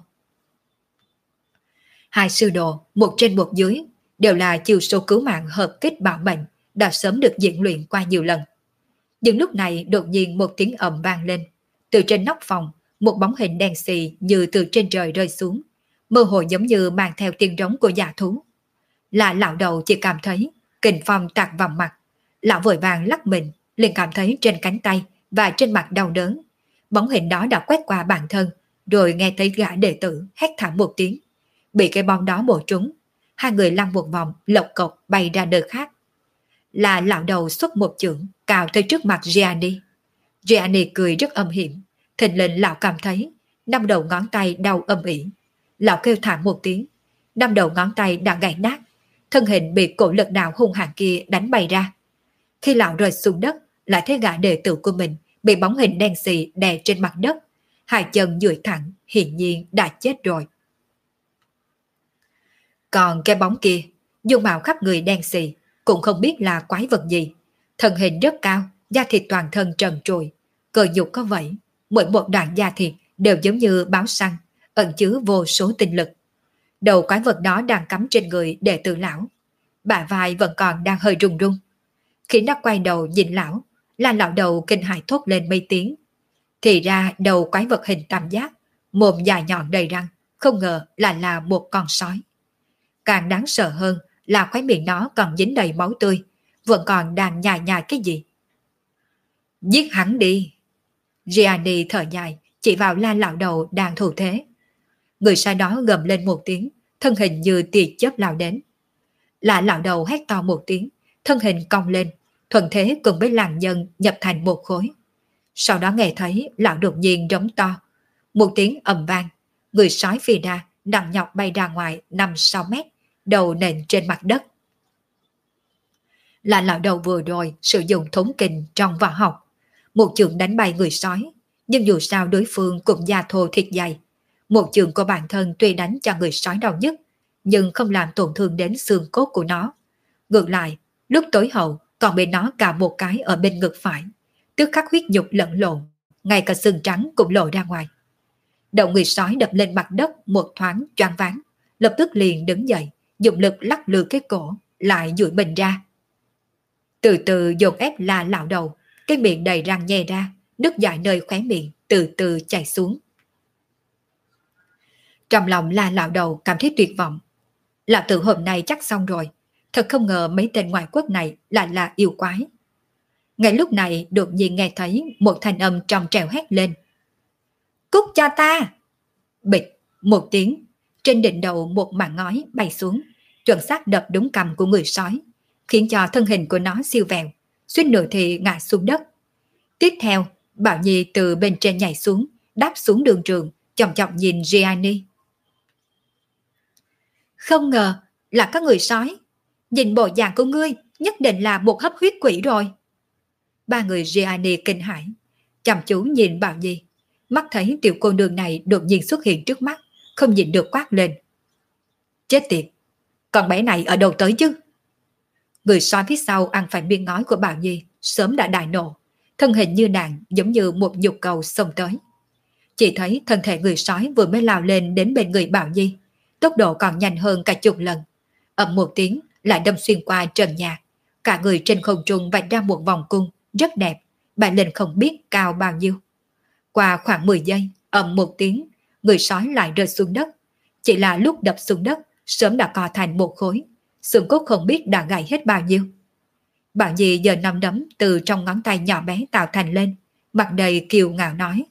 Hai sư đồ, một trên một dưới, đều là chiêu số cứu mạng hợp kích bảo mệnh, đã sớm được diễn luyện qua nhiều lần. Nhưng lúc này đột nhiên một tiếng ầm vang lên. Từ trên nóc phòng, một bóng hình đen xì như từ trên trời rơi xuống, mơ hồ giống như mang theo tiếng rống của dã thú. Là lão đầu chỉ cảm thấy kình phong tạt vào mặt. Lão vội vàng lắc mình, liền cảm thấy trên cánh tay và trên mặt đau đớn. Bóng hình đó đã quét qua bản thân, rồi nghe thấy gã đệ tử hét thảm một tiếng. Bị cái bom đó bổ trúng, hai người lăn một vòng lộc cộc bay ra nơi khác. Là lão đầu xuất một chưởng cào tới trước mặt Gianni. Gianni cười rất âm hiểm, thình lình lão cảm thấy năm đầu ngón tay đau âm ỉ. Lão kêu thảm một tiếng, năm đầu ngón tay đã gãy nát, thân hình bị cổ lực đạo hung hãn kia đánh bay ra. Khi lão rơi xuống đất, lại thấy gã đệ tử của mình bị bóng hình đen xì đè trên mặt đất, hai chân duỗi thẳng, hiển nhiên đã chết rồi. Còn cái bóng kia, dung mạo khắp người đen xì, cũng không biết là quái vật gì. Thân hình rất cao, da thịt toàn thân trần trụi, cơ nhục có vảy, mỗi một đoạn da thịt đều giống như báo săn, ẩn chứa vô số tinh lực. Đầu quái vật đó đang cắm trên người đệ tử lão, bả vai vẫn còn đang hơi rung rung. Khi nó quay đầu nhìn lão, là lão đầu kinh hãi thốt lên mấy tiếng. Thì ra đầu quái vật hình tam giác, mồm dài nhọn đầy răng, không ngờ là một con sói. Càng đáng sợ hơn là khóe miệng nó còn dính đầy máu tươi, vẫn còn đang nhai nhai cái gì. Giết hắn đi! Gianni thở dài, chỉ vào la lão đầu đang thủ thế. Người sai đó gầm lên một tiếng, thân hình như tia chớp lao đến. La lão đầu hét to một tiếng, thân hình cong lên, thuận thế cùng với làn nhân nhập thành một khối. Sau đó nghe thấy lão đột nhiên rống to. Một tiếng ầm vang, người sói phi ra, nặng nhọc bay ra ngoài 5-6 mét, đầu nện trên mặt đất. Là lão đầu vừa rồi sử dụng thốn kình trong võ học, một chưởng đánh bay người sói, nhưng dù sao đối phương cũng da thô thịt dày. Một chưởng của bản thân tuy đánh cho người sói đau nhất, nhưng không làm tổn thương đến xương cốt của nó. Ngược lại, lúc tối hậu còn bị nó cào một cái ở bên ngực phải, tức khắc huyết nhục lẫn lộn, ngay cả xương trắng cũng lộ ra ngoài. Đầu người sói đập lên mặt đất một thoáng choáng váng, lập tức liền đứng dậy, dùng lực lắc lư cái cổ, lại duỗi mình ra. Từ từ dồn ép là lão đầu, cái miệng đầy răng nhè ra, nước dãi nơi khóe miệng từ từ chảy xuống. Trong lòng là lão đầu cảm thấy tuyệt vọng. Lão tử hôm nay chắc xong rồi, thật không ngờ mấy tên ngoại quốc này lại là yêu quái. Ngay lúc này đột nhiên nghe thấy một thanh âm trong trẻo hét lên. Cút cho ta! Bịch, một tiếng, trên đỉnh đầu một mảng ngói bay xuống, chuẩn xác đập đúng cằm của người sói, khiến cho thân hình của nó siêu vẹo, suýt nữa thì ngã xuống đất. Tiếp theo, Bảo Nhi từ bên trên nhảy xuống, đáp xuống đường trường, chòng chọc nhìn Gianni. Không ngờ là các người sói, nhìn bộ dạng của ngươi nhất định là một hấp huyết quỷ rồi. Ba người Gianni kinh hãi, chăm chú nhìn Bảo Nhi, mắt thấy tiểu cô nương này đột nhiên xuất hiện trước mắt, không nhìn được quát lên. Chết tiệt, con bé này ở đâu tới chứ? Người sói phía sau ăn phải miếng ngói của Bảo Nhi sớm đã đại nộ, thân hình như nàng giống như một nhục cầu xông tới. Chỉ thấy thân thể người sói vừa mới lao lên đến bên người Bảo Nhi, tốc độ còn nhanh hơn cả chục lần. Ầm một tiếng lại đâm xuyên qua trần nhà, cả người trên không trung vạch ra một vòng cung rất đẹp, bay lên không biết cao bao nhiêu. Qua khoảng 10 giây, ầm một tiếng, người sói lại rơi xuống đất. Chỉ là lúc đập xuống đất, sớm đã co thành một khối, xương cốt không biết đã gãy hết bao nhiêu. Bảo Nhi giờ nắm đấm từ trong ngón tay nhỏ bé tạo thành lên, mặt đầy kiêu ngạo nói.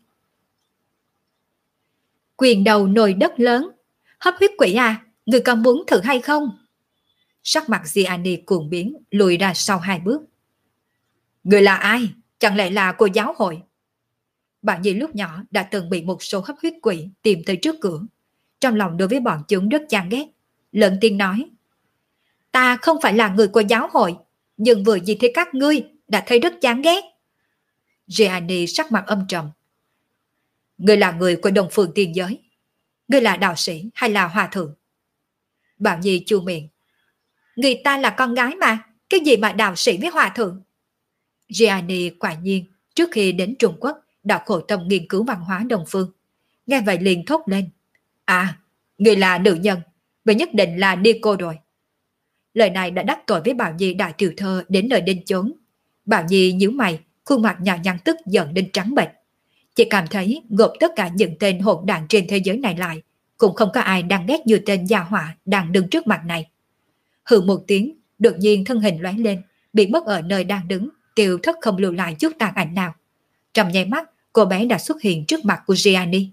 Quyền đầu nồi đất lớn, hấp huyết quỷ à, người còn muốn thử hay không? Sắc mặt Gianni cuồng biến, lùi ra sau 2 bước. Người là ai? Chẳng lẽ là cô giáo hội? Bảo Nhi lúc nhỏ đã từng bị một số hấp huyết quỷ tìm tới trước cửa. Trong lòng đối với bọn chúng rất chán ghét. Lớn tiếng nói. Ta không phải là người của giáo hội, nhưng vừa nhìn thấy các ngươi đã thấy rất chán ghét. Gianni sắc mặt âm trầm. Ngươi là người của Đông Phương Tiên Giới. Ngươi là đạo sĩ hay là hòa thượng? Bảo Nhi chu miệng. Người ta là con gái mà, cái gì mà đạo sĩ với hòa thượng? Gianni quả nhiên trước khi đến Trung Quốc đã khổ tâm nghiên cứu văn hóa Đông Phương. Nghe vậy liền thốt lên. À, người là nữ nhân, vậy nhất định là đi cô rồi. Lời này đã đắc tội với Bảo Nhi đại tiểu thơ đến nơi đến chốn. Bảo Nhi nhíu mày, khuôn mặt nhỏ nhăn tức giận đến trắng bệch. Chỉ cảm thấy gộp tất cả những tên hỗn đản trên thế giới này lại, cũng không có ai đang ghét như tên gia họa đang đứng trước mặt này. Hừ một tiếng, đột nhiên thân hình lóe lên, bị mất ở nơi đang đứng, tiêu thất không lưu lại chút tàn ảnh nào. Trong nháy mắt, cô bé đã xuất hiện trước mặt của Gianni.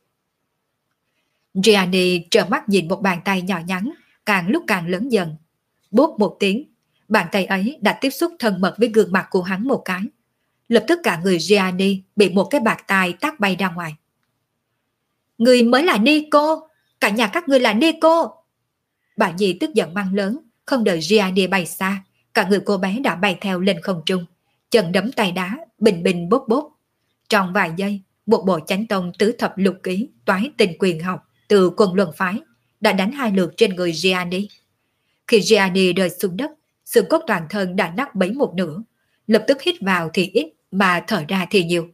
Gianni trợn mắt nhìn một bàn tay nhỏ nhắn, càng lúc càng lớn dần. Bốp một tiếng, bàn tay ấy đã tiếp xúc thân mật với gương mặt của hắn một cái. Lập tức cả người Gianni bị một cái bạt tai tát bay ra ngoài. Người mới là Nico, cả nhà các ngươi là Nico. Bà Nhi tức giận mang lớn, không đợi Gianni bay xa, Cả người cô bé đã bay theo lên không trung, chân đấm tay đá, bình bình bốp bốp. Trong vài giây, một bộ chánh tông tứ thập lục ký toái tinh quyền học từ Quân Luân phái đã đánh 2 lượt trên người Gianni. Khi Gianni rơi xuống đất, xương cốt toàn thân đã nát bấy một nửa, lập tức hít vào thì ít mà thở ra thì nhiều.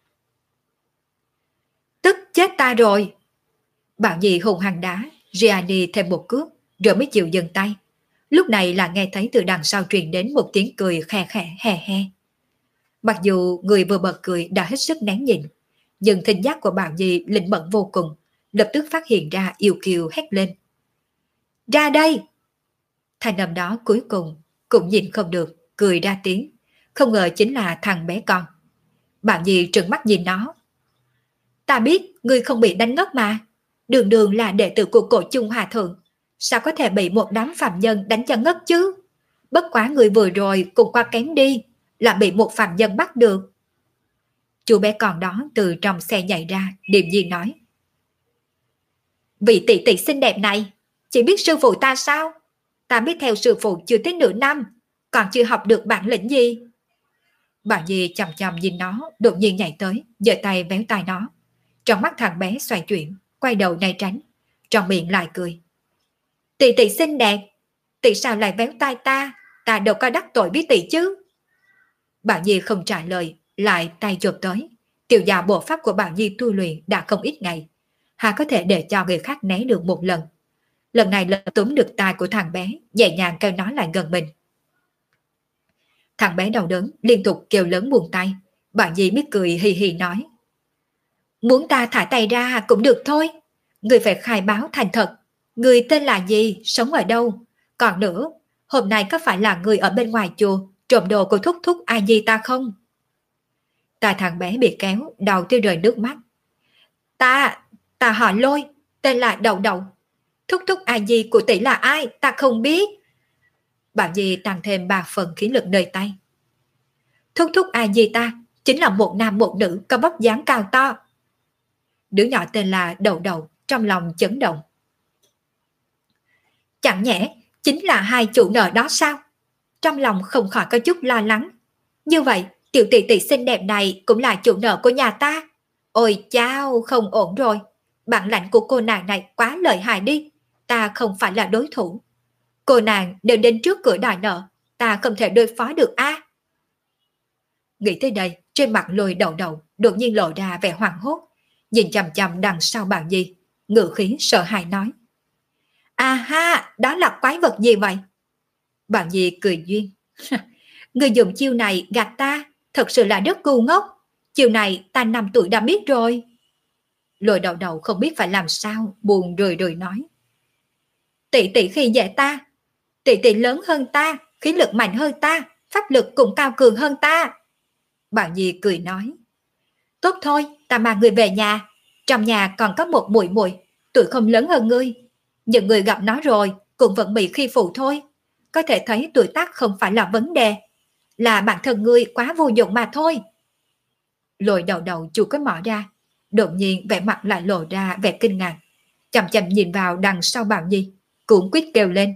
Tức chết ta rồi! Bảo Nhi hùng hăng đá Gianni thêm một cước rồi mới chịu dừng tay. Lúc này là nghe thấy từ đằng sau truyền đến một tiếng cười khe khẽ he he. Mặc dù người vừa bật cười đã hết sức nén nhịn, nhưng thính giác của Bảo Nhi linh mẫn vô cùng, lập tức phát hiện ra yêu kiều hét lên. Ra đây! Thanh âm đó cuối cùng cũng nhìn không được, cười ra tiếng, không ngờ chính là thằng bé con. Bảo Nhi trừng mắt nhìn nó. Ta biết ngươi không bị đánh ngất mà, đường đường là đệ tử của Cổ Chung Hòa Thượng, sao có thể bị một đám phạm nhân đánh cho ngất chứ? Bất quá người vừa rồi cũng qua kém đi, là bị một phạm nhân bắt được. Chú bé con đó từ trong xe nhảy ra, điềm nhiên nói. Vị tỷ tỷ xinh đẹp này, chỉ biết sư phụ ta sao? Ta biết theo sư phụ chưa tới nửa năm, còn chưa học được bản lĩnh gì. Bảo Nhi chằm chằm nhìn nó, đột nhiên nhảy tới, giơ tay véo tai nó. Trong mắt thằng bé xoay chuyển, quay đầu né tránh, trong miệng lại cười. Tỷ tỷ xinh đẹp, tỷ sao lại véo tai ta? Ta đâu có đắc tội với tỷ chứ. Bảo Nhi không trả lời, lại tay chộp tới. Tiểu già bộ pháp của Bảo Nhi tu luyện đã không ít ngày, hà có thể để cho người khác né được một lần. Lần này lần túm được tay của thằng bé, nhẹ nhàng kêu nó lại gần mình. Thằng bé đau đớn, liên tục kêu lớn buông tay. Bảo Nhi biết cười hì hì nói. Muốn ta thả tay ra cũng được thôi. Người phải khai báo thành thật. Người tên là gì, sống ở đâu? Còn nữa, hôm nay có phải là người ở bên ngoài chùa trộm đồ của thúc thúc A Di ta không? Ta thằng bé bị kéo, đầu tiêu rơi nước mắt. Ta họ Lôi, tên là Đậu Đậu. Thúc thúc A Di của tỷ là ai, ta không biết. Bảo Nhi tăng thêm 3 phần khí lực nơi tay. Thúc thúc A Di ta chính là một nam một nữ có vóc dáng cao to. Đứa nhỏ tên là Đậu Đậu trong lòng chấn động. Chẳng nhẽ chính là hai chủ nợ đó sao? Trong lòng không khỏi có chút lo lắng. Như vậy tiểu tỷ tỷ xinh đẹp này cũng là chủ nợ của nhà ta. Ôi chao, không ổn rồi. Bản lãnh của cô nàng này quá lợi hại đi. Ta không phải là đối thủ. Cô nàng đều đến trước cửa đòi nợ, ta không thể đối phó được a. Nghĩ tới đây, trên mặt Lôi Đậu Đậu đột nhiên lộ ra vẻ hoảng hốt, nhìn chằm chằm đằng sau Bảo Nhi, ngữ khí sợ hãi nói. À ha, đó là quái vật gì vậy? Bảo Nhi cười duyên. Người dùng chiêu này gạt ta, thật sự là rất ngu ngốc. Chiêu này ta 5 tuổi đã biết rồi. Lôi Đậu Đậu không biết phải làm sao, buồn rười rười nói. Tỷ tỷ khi dễ ta, tỷ tỷ lớn hơn ta, khí lực mạnh hơn ta, pháp lực cũng cao cường hơn ta. Bảo Nhi cười nói. Tốt thôi, ta mang người về nhà. Trong nhà còn có một muội muội, tuổi không lớn hơn ngươi. Những người gặp nó rồi cũng vẫn bị khi phụ thôi. Có thể thấy tuổi tác không phải là vấn đề, là bản thân ngươi quá vô dụng mà thôi. Lôi Đầu Đầu chu cái mỏ ra, đột nhiên vẻ mặt lại lộ ra vẻ kinh ngạc, chằm chằm nhìn vào đằng sau Bảo Nhi, cuống quýt kêu lên.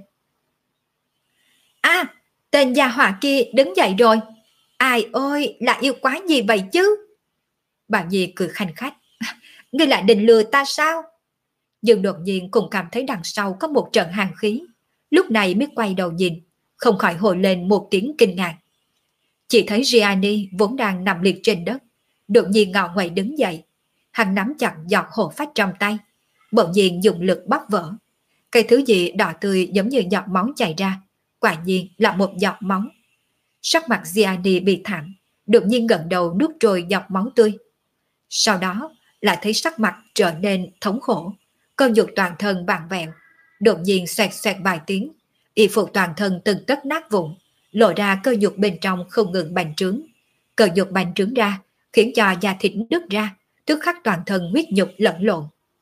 À, tên gia hỏa kia đứng dậy rồi. Ai ơi, là yêu quái gì vậy chứ? Bảo Nhi cười khanh khách. Ngươi lại định lừa ta sao? Nhưng đột nhiên cũng cảm thấy đằng sau có một trận hàn khí. Lúc này mới quay đầu nhìn, không khỏi hồi lên một tiếng kinh ngạc. Chỉ thấy Gianni vốn đang nằm liệt trên đất, đột nhiên ngọ nguậy đứng dậy. Hắn nắm chặt giọt hổ phách trong tay, bỗng nhiên dùng lực bóp vỡ. Cái thứ gì đỏ tươi giống như giọt máu chảy ra, quả nhiên là một giọt máu. Sắc mặt Gianni bị thảm, đột nhiên ngẩng đầu nuốt trôi giọt máu tươi. Sau đó lại thấy sắc mặt trở nên thống khổ, cơ nhục toàn thân vặn vẹo, đột nhiên xoẹt xoẹt vài tiếng, y phục toàn thân từng tấc nát vụn, lộ ra cơ nhục bên trong không ngừng bành trướng. Cơ nhục bành trướng ra, khiến cho da thịt nứt ra, tức khắc toàn thân huyết nhục lẫn lộn.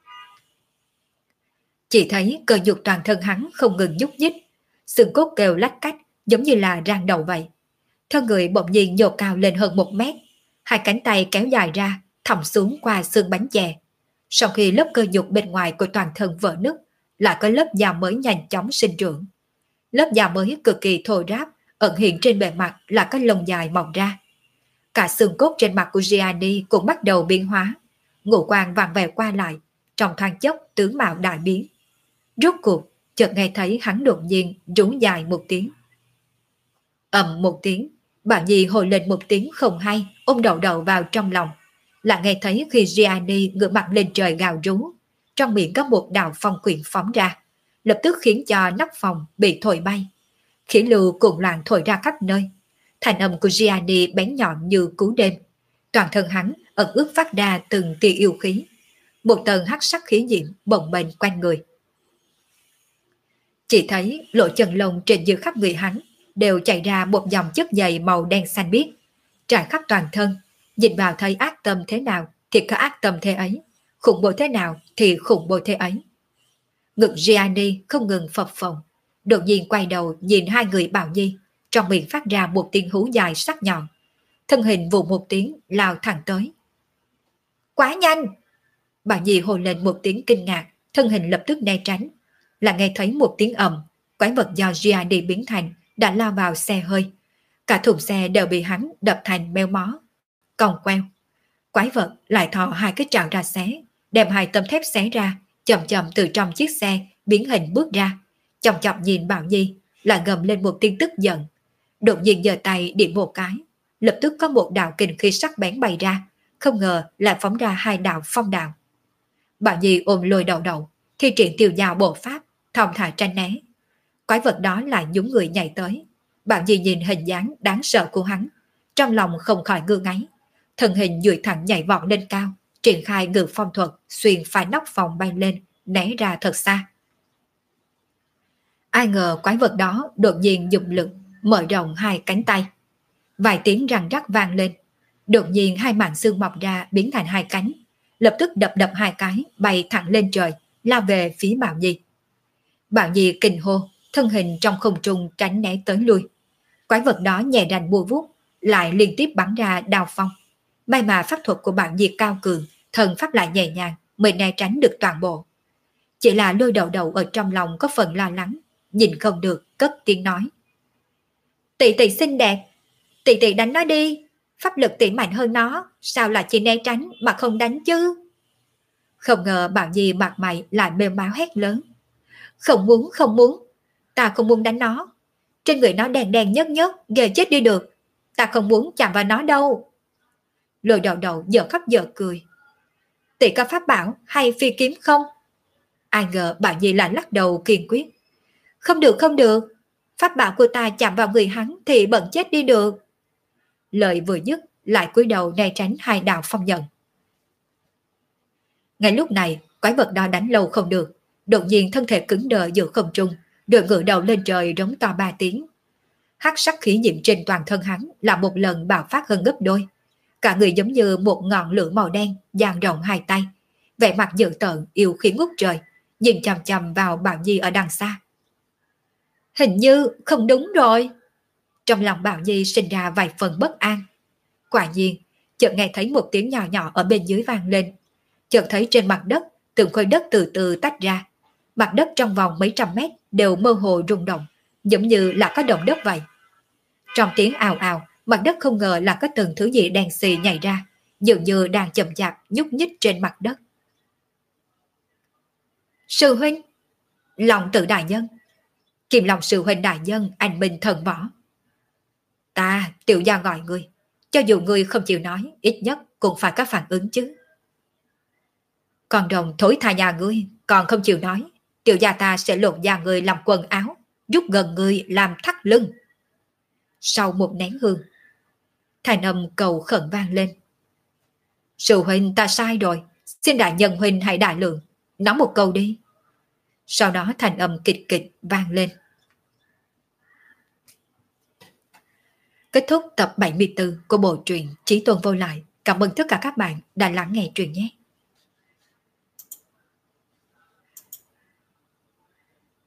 Chỉ thấy cơ nhục toàn thân hắn không ngừng nhúc nhích, xương cốt kêu lách cách giống như là rang đầu vậy. Thân người bỗng nhiên nhô cao lên hơn 1 mét, hai cánh tay kéo dài ra, thòng xuống qua xương bánh chè. Sau khi lớp cơ nhục bên ngoài của toàn thân vỡ nứt, lại có lớp da mới nhanh chóng sinh trưởng. Lớp da mới cực kỳ thô ráp, ẩn hiện trên bề mặt là cái lông dài mọc ra. Cả xương cốt trên mặt của Gianni cũng bắt đầu biến hóa, ngũ quan vặn vẹo qua lại, trong thoáng chốc tướng mạo đại biến. Rốt cuộc, chợt nghe thấy hắn đột nhiên rú dài một tiếng. Ầm một tiếng, Bảo Nhi hồi lên một tiếng không hay, ôm đầu đầu vào trong lòng. Là nghe thấy khi Gianni ngửa mặt lên trời gào rú, trong miệng có một đạo phong quyển phóng ra, lập tức khiến cho nóc phòng bị thổi bay. Khí lưu cuồng loạn thổi ra khắp nơi. Thành âm của Gianni bén nhọn như cú đêm. Toàn thân hắn ẩn ướt phát ra từng tia yêu khí. Một tầng hắc sắc khí diễm bồng bềnh quanh người. Chỉ thấy lỗ chân lông trên giữa khắp người hắn đều chảy ra một dòng chất dày màu đen xanh biếc, trải khắp toàn thân. Nhìn vào thấy ác tâm thế nào thì có ác tâm thế ấy, khủng bố thế nào thì khủng bố thế ấy. Ngực Gianni không ngừng phập phồng, đột nhiên quay đầu nhìn hai người Bảo Nhi, trong miệng phát ra một tiếng hú dài sắc nhọn, thân hình vù một tiếng lao thẳng tới. Quá nhanh! Bảo Nhi hô lên một tiếng kinh ngạc, thân hình lập tức né tránh. Là nghe thấy một tiếng ầm, quái vật do Gianni biến thành đã lao vào xe hơi. Cả thùng xe đều bị hắn đập thành meo mó. Còng queo. Quái vật lại thò hai cái trào ra xé, đem hai tấm thép xé ra, chậm chậm từ trong chiếc xe biến hình bước ra, chòng chọc nhìn Bảo Nhi, lại gầm lên một tiếng tức giận. Đột nhiên giơ tay điểm một cái, lập tức có một đạo kình khí sắc bén bay ra, không ngờ lại phóng ra hai đạo phong đạo. Bảo Nhi ôm lôi đầu đầu, thi triển tiêu dao bộ pháp, thong thả tránh né. Quái vật đó lại nhúng người nhảy tới. Bảo Nhi nhìn hình dáng đáng sợ của hắn, trong lòng không khỏi ngơ ngáy. Thân hình duỗi thẳng nhảy vọt lên cao, triển khai ngự phong thuật, xuyên phải nóc phòng bay lên, né ra thật xa. Ai ngờ quái vật đó đột nhiên dùng lực mở rộng hai cánh tay. Vài tiếng răng rắc vang lên, đột nhiên hai mảng xương mọc ra biến thành hai cánh, lập tức đập đập hai cái bay thẳng lên trời, lao về phía Bảo Nhi. Bảo Nhi kinh hô, thân hình trong không trung tránh né tới lui. Quái vật đó nhẹ rành bùa vuốt, lại liên tiếp bắn ra đao phong. May mà pháp thuật của Bảo Nhi cao cường, thần pháp lại nhẹ nhàng mới né tránh được toàn bộ. Chỉ là lôi đầu đầu ở trong lòng có phần lo lắng, nhìn không được cất tiếng nói. Tỷ tỷ xinh đẹp, tỷ tỷ đánh nó đi, pháp lực tỷ mạnh hơn nó, sao lại chỉ né tránh mà không đánh chứ? Không ngờ Bảo Nhi mặt mày lại mềm máu hét lớn. Không muốn, ta không muốn đánh nó. Trên người nó đèn đèn nhớt nhớt, ghê chết đi được. Ta không muốn chạm vào nó đâu. Lôi đầu đầu giờ khóc giờ cười. Tỷ có pháp bảo hay phi kiếm không? Ai ngờ Bảo Nhi lại lắc đầu kiên quyết. Không được. Pháp bảo của ta chạm vào người hắn thì bận chết đi được. Lời vừa dứt lại cúi đầu né tránh hai đạo phong nhận. Ngay lúc này quái vật đó đánh lâu không được, đột nhiên thân thể cứng đờ giữa không trung, rồi ngửa đầu lên trời rống to 3 tiếng. Hắc sắc khí diễm trên toàn thân hắn là một lần bạo phát hơn gấp đôi. Cả người giống như một ngọn lửa màu đen dang rộng hai tay, vẻ mặt dữ tợn yêu khí ngút trời, nhìn chằm chằm vào Bảo Nhi ở đằng xa. Hình như không đúng rồi. Trong lòng Bảo Nhi sinh ra vài phần bất an. Quả nhiên, chợt nghe thấy một tiếng nhỏ nhỏ ở bên dưới vang lên. Chợt thấy trên mặt đất, từng khối đất từ từ tách ra. Mặt đất trong vòng mấy trăm mét đều mơ hồ rung động, giống như là có động đất vậy. Trong tiếng ào ào, mặt đất không ngờ là có từng thứ gì đen xì nhảy ra, dường như đang chậm chạp nhúc nhích trên mặt đất. Sư huynh, Long Tử đại nhân, Kim Long sư huynh đại nhân, anh minh thần võ. Ta, Tiểu gia gọi người, cho dù người không chịu nói, ít nhất cũng phải có phản ứng chứ. Con rồng thối tha nhà ngươi, còn không chịu nói, Tiểu gia ta sẽ lột da người làm quần áo, rút gần người làm thắt lưng. Sau một nén hương, thanh âm cầu khẩn vang lên. Sư huynh ta sai rồi, xin đại nhân huynh hãy đại lượng, nói một câu đi. Sau đó thanh âm kịch kịch vang lên. Kết thúc tập 74 của bộ truyện Chí Tôn Vô Lại. Cảm ơn tất cả các bạn đã lắng nghe truyện nhé.